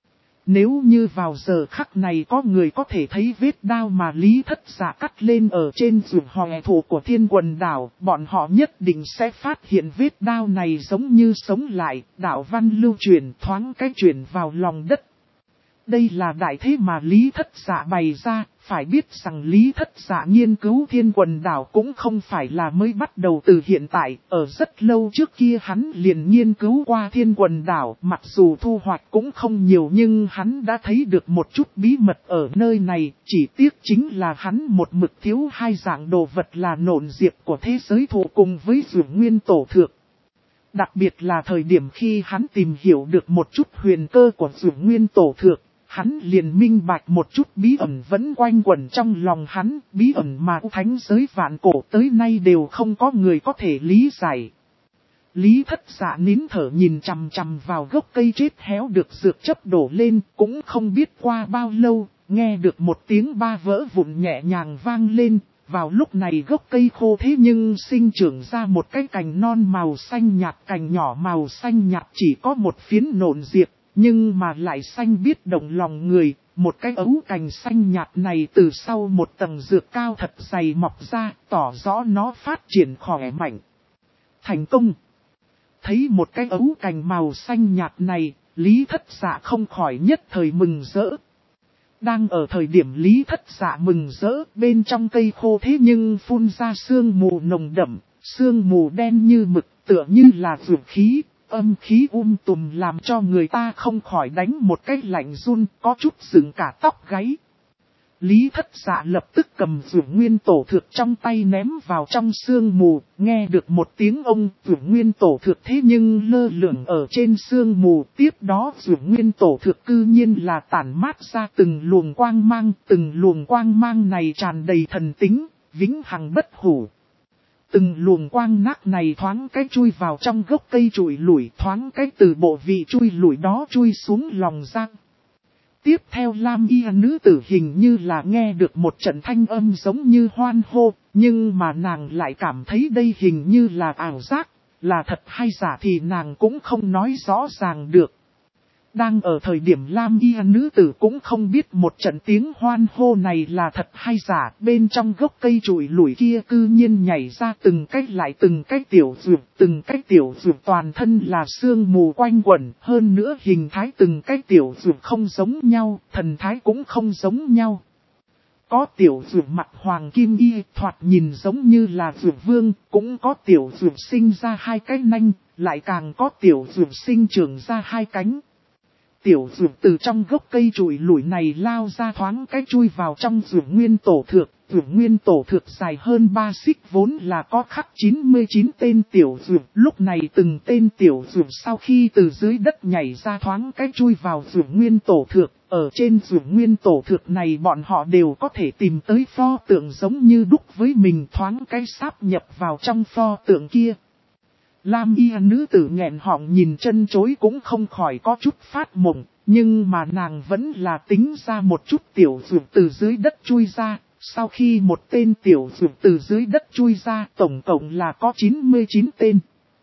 Nếu như vào giờ khắc này có người có thể thấy vết đao mà Lý Thất Dạ cắt lên ở trên rừng hòe thụ của Thiên Quần Đảo, bọn họ nhất định sẽ phát hiện vết đao này giống như sống lại, đạo văn lưu truyền thoáng cái chuyển vào lòng đất. Đây là đại thế mà Lý Thất Dạ bày ra, phải biết rằng Lý Thất Dạ nghiên cứu Thiên Quần Đảo cũng không phải là mới bắt đầu từ hiện tại, ở rất lâu trước kia hắn liền nghiên cứu qua Thiên Quần Đảo, mặc dù thu hoạch cũng không nhiều nhưng hắn đã thấy được một chút bí mật ở nơi này, chỉ tiếc chính là hắn một mực thiếu hai dạng đồ vật là nộn diệp của thế giới thụ cùng với Dược Nguyên Tổ Thược. Đặc biệt là thời điểm khi hắn tìm hiểu được một chút huyền cơ của Dược Nguyên Tổ Thược. Hắn liền minh bạch một chút bí ẩn vẫn quanh quẩn trong lòng hắn, bí ẩn mà thánh giới vạn cổ tới nay đều không có người có thể lý giải. Lý Thất Dạ nín thở nhìn chằm chằm vào gốc cây chết héo được dược chấp đổ lên, cũng không biết qua bao lâu, nghe được một tiếng ba vỡ vụn nhẹ nhàng vang lên, vào lúc này gốc cây khô thế nhưng sinh trưởng ra một cái cành non màu xanh nhạt, cành nhỏ màu xanh nhạt chỉ có một phiến nộn diệp. Nhưng mà lại xanh biết động lòng người, một cái ấu cành xanh nhạt này từ sau một tầng dược cao thật dày mọc ra, tỏ rõ nó phát triển khỏe mạnh. Thành công! Thấy một cái ấu cành màu xanh nhạt này, Lý Thất Dạ không khỏi nhất thời mừng rỡ. Đang ở thời điểm Lý Thất Dạ mừng rỡ, bên trong cây khô thế nhưng phun ra sương mù nồng đậm, sương mù đen như mực, tựa như là dược khí. Âm khí tùm làm cho người ta không khỏi đánh một cái lạnh run, có chút dựng cả tóc gáy. Lý Thất Dạ lập tức cầm Dược Nguyên Tổ Thược trong tay ném vào trong sương mù, nghe được một tiếng ông Dược Nguyên Tổ Thược thế nhưng lơ lửng ở trên sương mù. Tiếp đó Dược Nguyên Tổ Thược cư nhiên là tản mát ra từng luồng quang mang này tràn đầy thần tính, vĩnh hằng bất hủ. Từng luồng quang nát này thoáng cái chui vào trong gốc cây trụi lủi, thoáng cái từ bộ vị chui lủi đó chui xuống lòng giang. Tiếp theo Lam Y nữ tử hình như là nghe được một trận thanh âm giống như hoan hô, nhưng mà nàng lại cảm thấy đây hình như là ảo giác, là thật hay giả thì nàng cũng không nói rõ ràng được. Đang ở thời điểm Lam Y nữ tử cũng không biết một trận tiếng hoan hô này là thật hay giả, bên trong gốc cây trụi lủi kia cư nhiên nhảy ra từng cái tiểu dược toàn thân là sương mù quanh quẩn, hơn nữa hình thái từng cái tiểu dược không giống nhau, thần thái cũng không giống nhau. Có tiểu dược mặt hoàng kim y thoạt nhìn giống như là dược vương, cũng có tiểu dược sinh ra hai cái nanh, lại càng có tiểu dược sinh trưởng ra hai cánh. tiểu dược từ trong gốc cây trụi lủi này lao ra thoáng cái chui vào trong dược nguyên tổ thược. Dược nguyên tổ thược dài hơn 3 xích vốn là có khắc 99 tên tiểu dược. Lúc này từng tên tiểu dược sau khi từ dưới đất nhảy ra thoáng cái chui vào dược nguyên tổ thược. Ở trên dược nguyên tổ thược này bọn họ đều có thể tìm tới pho tượng giống như đúc với mình, thoáng cái sáp nhập vào trong pho tượng kia. Lam y nữ tử nghẹn họng nhìn chân chối cũng không khỏi có chút phát mộng, nhưng mà nàng vẫn là tính ra một chút tiểu dược từ dưới đất chui ra. Sau khi một tên tiểu dược từ dưới đất chui ra, tổng cộng là có 99 tên.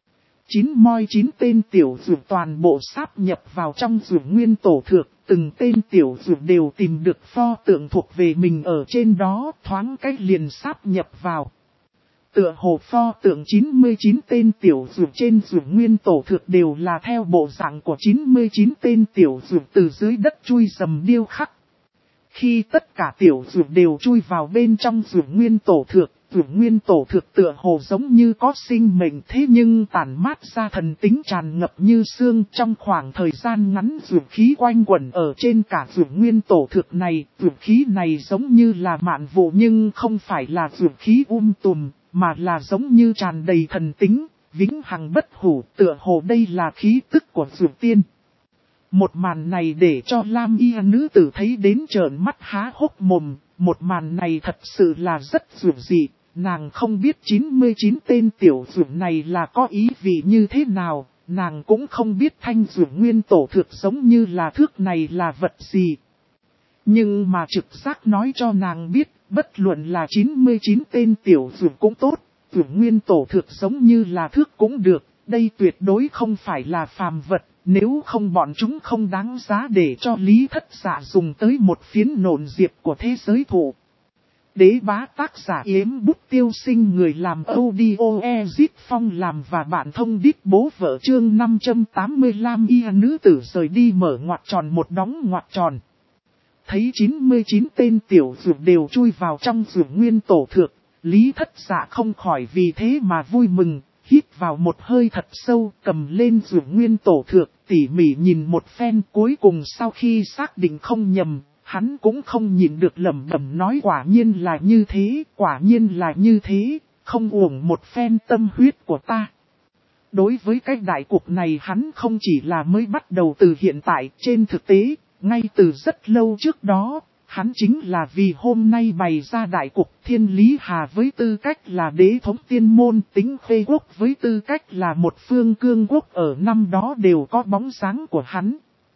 9 tên tiểu dược toàn bộ sáp nhập vào trong dược nguyên tổ thược, từng tên tiểu dược đều tìm được pho tượng thuộc về mình ở trên đó, thoáng cách liền sáp nhập vào. Tựa hồ pho tượng 99 tên tiểu dược trên dược nguyên tổ thược đều là theo bộ dạng của 99 tên tiểu dược từ dưới đất chui rầm điêu khắc. Khi tất cả tiểu dược đều chui vào bên trong dược nguyên tổ thược tựa hồ giống như có sinh mệnh, thế nhưng tản mát ra thần tính tràn ngập như sương. Trong khoảng thời gian ngắn dược khí quanh quẩn ở trên cả dược nguyên tổ thược này. Dược khí này giống như là mạn vụ nhưng không phải là dược khí tùm, mà là giống như tràn đầy thần tính, vĩnh hằng bất hủ, tựa hồ đây là khí tức của dược tiên. Một màn này để cho Lam y nữ tử thấy đến trợn mắt há hốc mồm, một màn này thật sự là rất dường dị, nàng không biết 99 tên tiểu dường này là có ý vị như thế nào, nàng cũng không biết thanh dường nguyên tổ thực giống như là thước này là vật gì. Nhưng mà trực giác nói cho nàng biết, bất luận là 99 tên tiểu dường cũng tốt, dường nguyên tổ thực giống như là thước cũng được, đây tuyệt đối không phải là phàm vật. Nếu không bọn chúng không đáng giá để cho Lý Thất Dạ dùng tới một phiến nộn diệp của thế giới thụ. Đế bá tác giả Yếm Bút Tiêu Sinh, người làm audio Ezit Phong làm và bạn thông đít bố vợ chương 585 y nữ tử rời đi mở ngoặc tròn một đóng ngoặc tròn. Thấy 99 tên tiểu dược đều chui vào trong dược nguyên tổ thược, Lý Thất Dạ không khỏi vì thế mà vui mừng. Hít vào một hơi thật sâu, cầm lên dược nguyên tổ thược, tỉ mỉ nhìn một phen, cuối cùng sau khi xác định không nhầm, hắn cũng không nhìn được lẩm bẩm nói quả nhiên là như thế, quả nhiên là như thế, không uổng một phen tâm huyết của ta. Đối với cái đại cục này hắn không chỉ là mới bắt đầu từ hiện tại, trên thực tế, ngay từ rất lâu trước đó. Hắn chính là vì hôm nay bày ra đại cục Thiên Lý Hà với tư cách là đế thống tiên môn, Tính Khê Quốc với tư cách là một phương cương quốc ở năm đó đều có bóng dáng của hắn.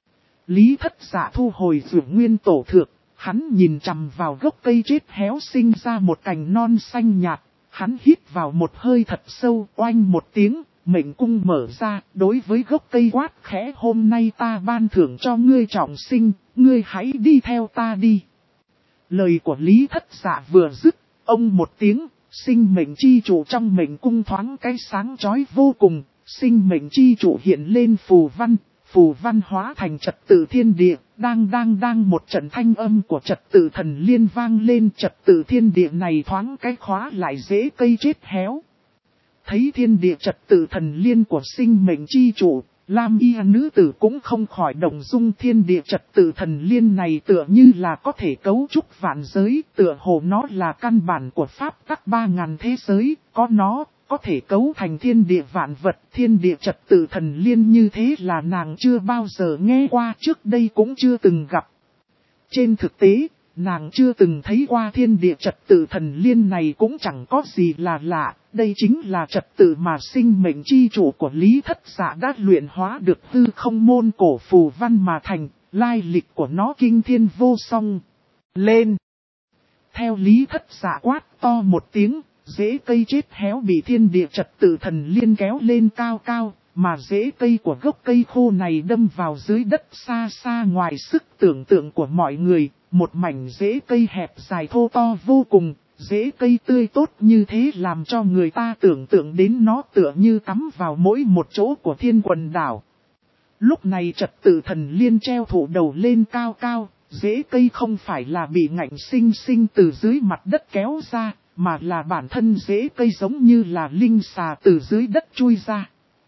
Lý Thất Dạ thu hồi dược nguyên tổ thược, hắn nhìn chằm vào gốc cây chết héo sinh ra một cành non xanh nhạt, hắn hít vào một hơi thật sâu, oanh một tiếng, mệnh cung mở ra, đối với gốc cây quát khẽ hôm nay ta ban thưởng cho ngươi trọng sinh, ngươi hãy đi theo ta đi. Lời của Lý Thất Dạ vừa dứt, ông một tiếng, sinh mệnh chi chủ trong mệnh cung thoáng cái sáng chói vô cùng, sinh mệnh chi chủ hiện lên phù văn hóa thành trật tự thiên địa, đang một trận thanh âm của trật tự thần liên vang lên, trật tự thiên địa này thoáng cái khóa lại rễ cây chết héo. Thấy thiên địa trật tự thần liên của sinh mệnh chi chủ, Lam y nữ tử cũng không khỏi động dung. Thiên địa trật tự thần liên này tựa như là có thể cấu trúc vạn giới, tựa hồ nó là căn bản của pháp tắc 3000 thế giới, có nó, có thể cấu thành thiên địa vạn vật. Thiên địa trật tự thần liên như thế là nàng chưa bao giờ nghe qua, trước đây cũng chưa từng gặp. Trên thực tế, nàng chưa từng thấy qua thiên địa trật tự thần liên này cũng chẳng có gì là lạ, đây chính là trật tự mà sinh mệnh chi chủ của Lý Thất Dạ đã luyện hóa được hư không môn cổ phù văn mà thành, lai lịch của nó kinh thiên vô song. Lên! Theo Lý Thất Dạ quát to một tiếng, rễ cây chết héo bị thiên địa trật tự thần liên kéo lên cao cao, mà rễ cây của gốc cây khô này đâm vào dưới đất xa xa ngoài sức tưởng tượng của mọi người. Một mảnh rễ cây hẹp dài thô to vô cùng, rễ cây tươi tốt như thế làm cho người ta tưởng tượng đến nó tựa như cắm vào mỗi một chỗ của thiên quần đảo. Lúc này trật tự thần liên treo thủ đầu lên cao cao, rễ cây không phải là bị ngạnh sinh sinh từ dưới mặt đất kéo ra, mà là bản thân rễ cây giống như là linh xà từ dưới đất chui ra.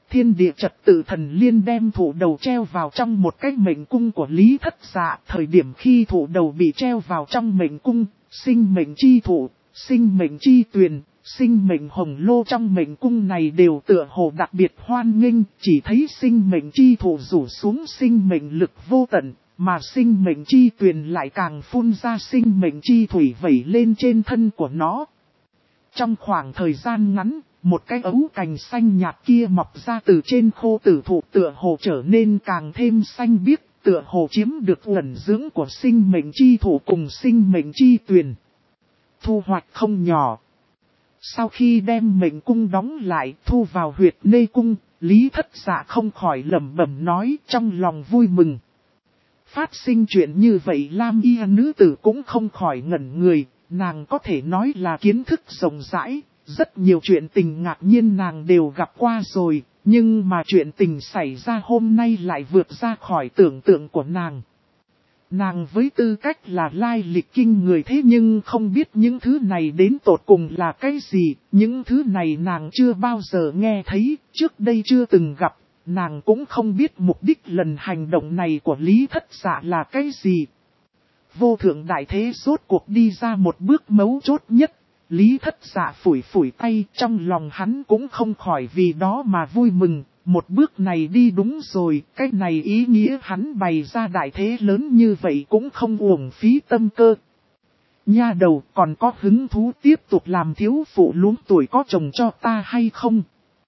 thiên địa trật tự thần liên đem thụ đầu treo vào trong một cái mệnh cung của Lý Thất Dạ. Thời điểm khi thụ đầu bị treo vào trong mệnh cung, sinh mệnh chi thụ, sinh mệnh chi tuyền, sinh mệnh hồng lô trong mệnh cung này đều tựa hồ đặc biệt hoan nghênh, chỉ thấy sinh mệnh chi thụ rủ xuống sinh mệnh lực vô tận, mà sinh mệnh chi tuyền lại càng phun ra sinh mệnh chi thủy vẩy lên trên thân của nó. Trong khoảng thời gian ngắn, một cái ấu cành xanh nhạt kia mọc ra từ trên khô tử thụ tựa hồ trở nên càng thêm xanh biếc, tựa hồ chiếm được ẩn dưỡng của sinh mệnh chi thụ cùng sinh mệnh chi tuyền. Thu hoạch không nhỏ. Sau khi đem mệnh cung đóng lại, thu vào huyệt nê cung, Lý Thất Dạ không khỏi lẩm bẩm nói trong lòng vui mừng. Phát sinh chuyện như vậy Lam Y nữ tử cũng không khỏi ngẩn người, nàng có thể nói là kiến thức rộng rãi, rất nhiều chuyện tình ngạc nhiên nàng đều gặp qua rồi, nhưng mà chuyện tình xảy ra hôm nay lại vượt ra khỏi tưởng tượng của nàng. Nàng với tư cách là lai lịch kinh người thế nhưng không biết những thứ này đến tột cùng là cái gì, những thứ này nàng chưa bao giờ nghe thấy, trước đây chưa từng gặp, nàng cũng không biết mục đích lần hành động này của Lý Thất Dạ là cái gì. Vô thượng đại thế rốt cuộc đi ra một bước mấu chốt nhất, Lý Thất Dạ phủi phủi tay, trong lòng hắn cũng không khỏi vì đó mà vui mừng. Một bước này đi đúng rồi, cái này ý nghĩa hắn bày ra đại thế lớn như vậy cũng không uổng phí tâm cơ. Nha đầu còn có hứng thú tiếp tục làm thiếu phụ luống tuổi có chồng cho ta hay không?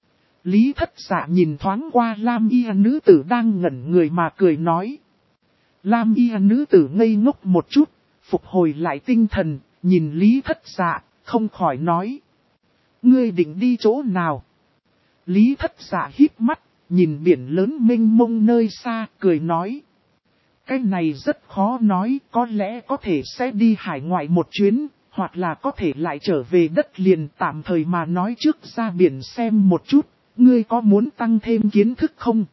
Lý Thất Dạ nhìn thoáng qua Lam Y nữ tử đang ngẩn người mà cười nói. Lam Y nữ tử ngây ngốc một chút, phục hồi lại tinh thần, nhìn Lý Thất Dạ, không khỏi nói. Ngươi định đi chỗ nào? Lý Thất Dạ híp mắt, nhìn biển lớn mênh mông nơi xa, cười nói. Cái này rất khó nói, có lẽ có thể sẽ đi hải ngoại một chuyến, hoặc là có thể lại trở về đất liền tạm thời mà nói trước ra biển xem một chút, ngươi có muốn tăng thêm kiến thức không?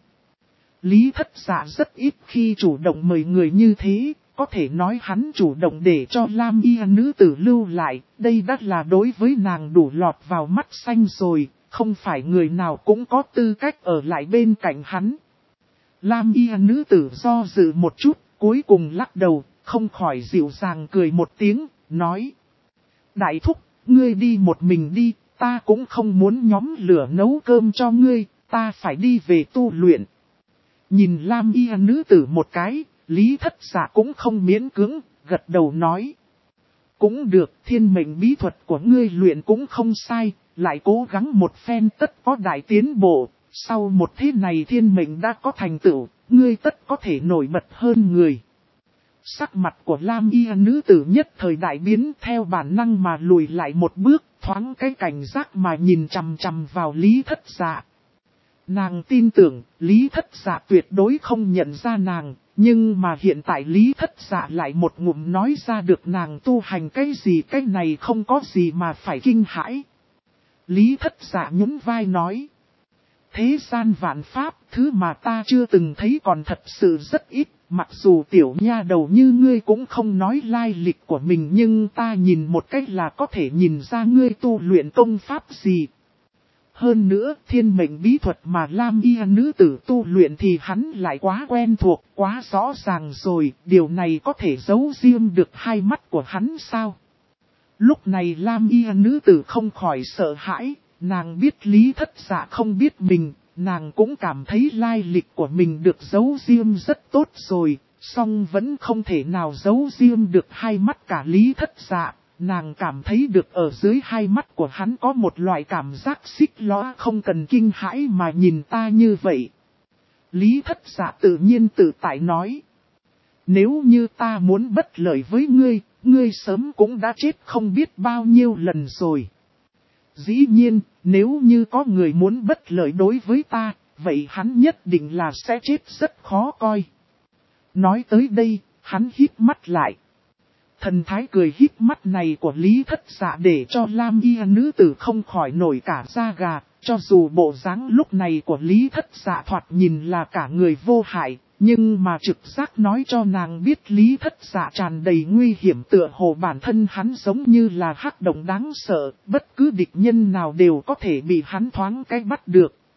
Lý Thất Dạ rất ít khi chủ động mời người như thế, có thể nói hắn chủ động để cho Lam Y nữ tử lưu lại, đây đã là đối với nàng đủ lọt vào mắt xanh rồi. Không phải người nào cũng có tư cách ở lại bên cạnh hắn. Lam Y nữ tử do dự một chút, cuối cùng lắc đầu, không khỏi dịu dàng cười một tiếng, nói. Đại thúc, ngươi đi một mình đi, ta cũng không muốn nhóm lửa nấu cơm cho ngươi, ta phải đi về tu luyện. Nhìn Lam Y nữ tử một cái, Lý Thất Dạ cũng không miễn cưỡng, gật đầu nói. Cũng được, thiên mệnh bí thuật của ngươi luyện cũng không sai. Lại cố gắng một phen tất có đại tiến bộ, sau một thế này thiên mệnh đã có thành tựu, ngươi tất có thể nổi bật hơn người. Sắc mặt của Lam Y nữ tử nhất thời đại biến theo bản năng mà lùi lại một bước, thoáng cái cảnh giác mà nhìn chằm chằm vào Lý Thất Dạ. Nàng tin tưởng Lý Thất Dạ tuyệt đối không nhận ra nàng, nhưng mà hiện tại Lý Thất Dạ lại một ngụm nói ra được nàng tu hành cái gì cái này không có gì mà phải kinh hãi. Lý Thất Dạ nhún vai nói. Thế gian vạn pháp, thứ mà ta chưa từng thấy còn thật sự rất ít, mặc dù tiểu nha đầu như ngươi cũng không nói lai lịch của mình nhưng ta nhìn một cách là có thể nhìn ra ngươi tu luyện công pháp gì. Hơn nữa, thiên mệnh bí thuật mà Lam Y nữ tử tu luyện thì hắn lại quá quen thuộc, quá rõ ràng rồi, điều này có thể giấu riêng được hai mắt của hắn sao? Lúc này Lam Y nữ tử không khỏi sợ hãi, nàng biết Lý Thất Dạ không biết mình, nàng cũng cảm thấy lai lịch của mình được giấu riêng rất tốt rồi, song vẫn không thể nào giấu riêng được hai mắt cả Lý Thất Dạ, nàng cảm thấy được ở dưới hai mắt của hắn có một loại cảm giác xích lõa không cần kinh hãi mà nhìn ta như vậy. Lý Thất Dạ tự nhiên tự tại nói, nếu như ta muốn bất lợi với ngươi, ngươi sớm cũng đã chết không biết bao nhiêu lần rồi. Dĩ nhiên, nếu như có người muốn bất lợi đối với ta, vậy hắn nhất định là sẽ chết rất khó coi. Nói tới đây, hắn híp mắt lại. Thần thái cười híp mắt này của Lý Thất Dạ để cho Lam Y nữ tử không khỏi nổi cả da gà, cho dù bộ dáng lúc này của Lý Thất Dạ thoạt nhìn là cả người vô hại. Nhưng mà trực giác nói cho nàng biết Lý Thất Dạ tràn đầy nguy hiểm tựa hồ bản thân hắn giống như là hắc động đáng sợ, bất cứ địch nhân nào đều có thể bị hắn thoáng cái bắt được.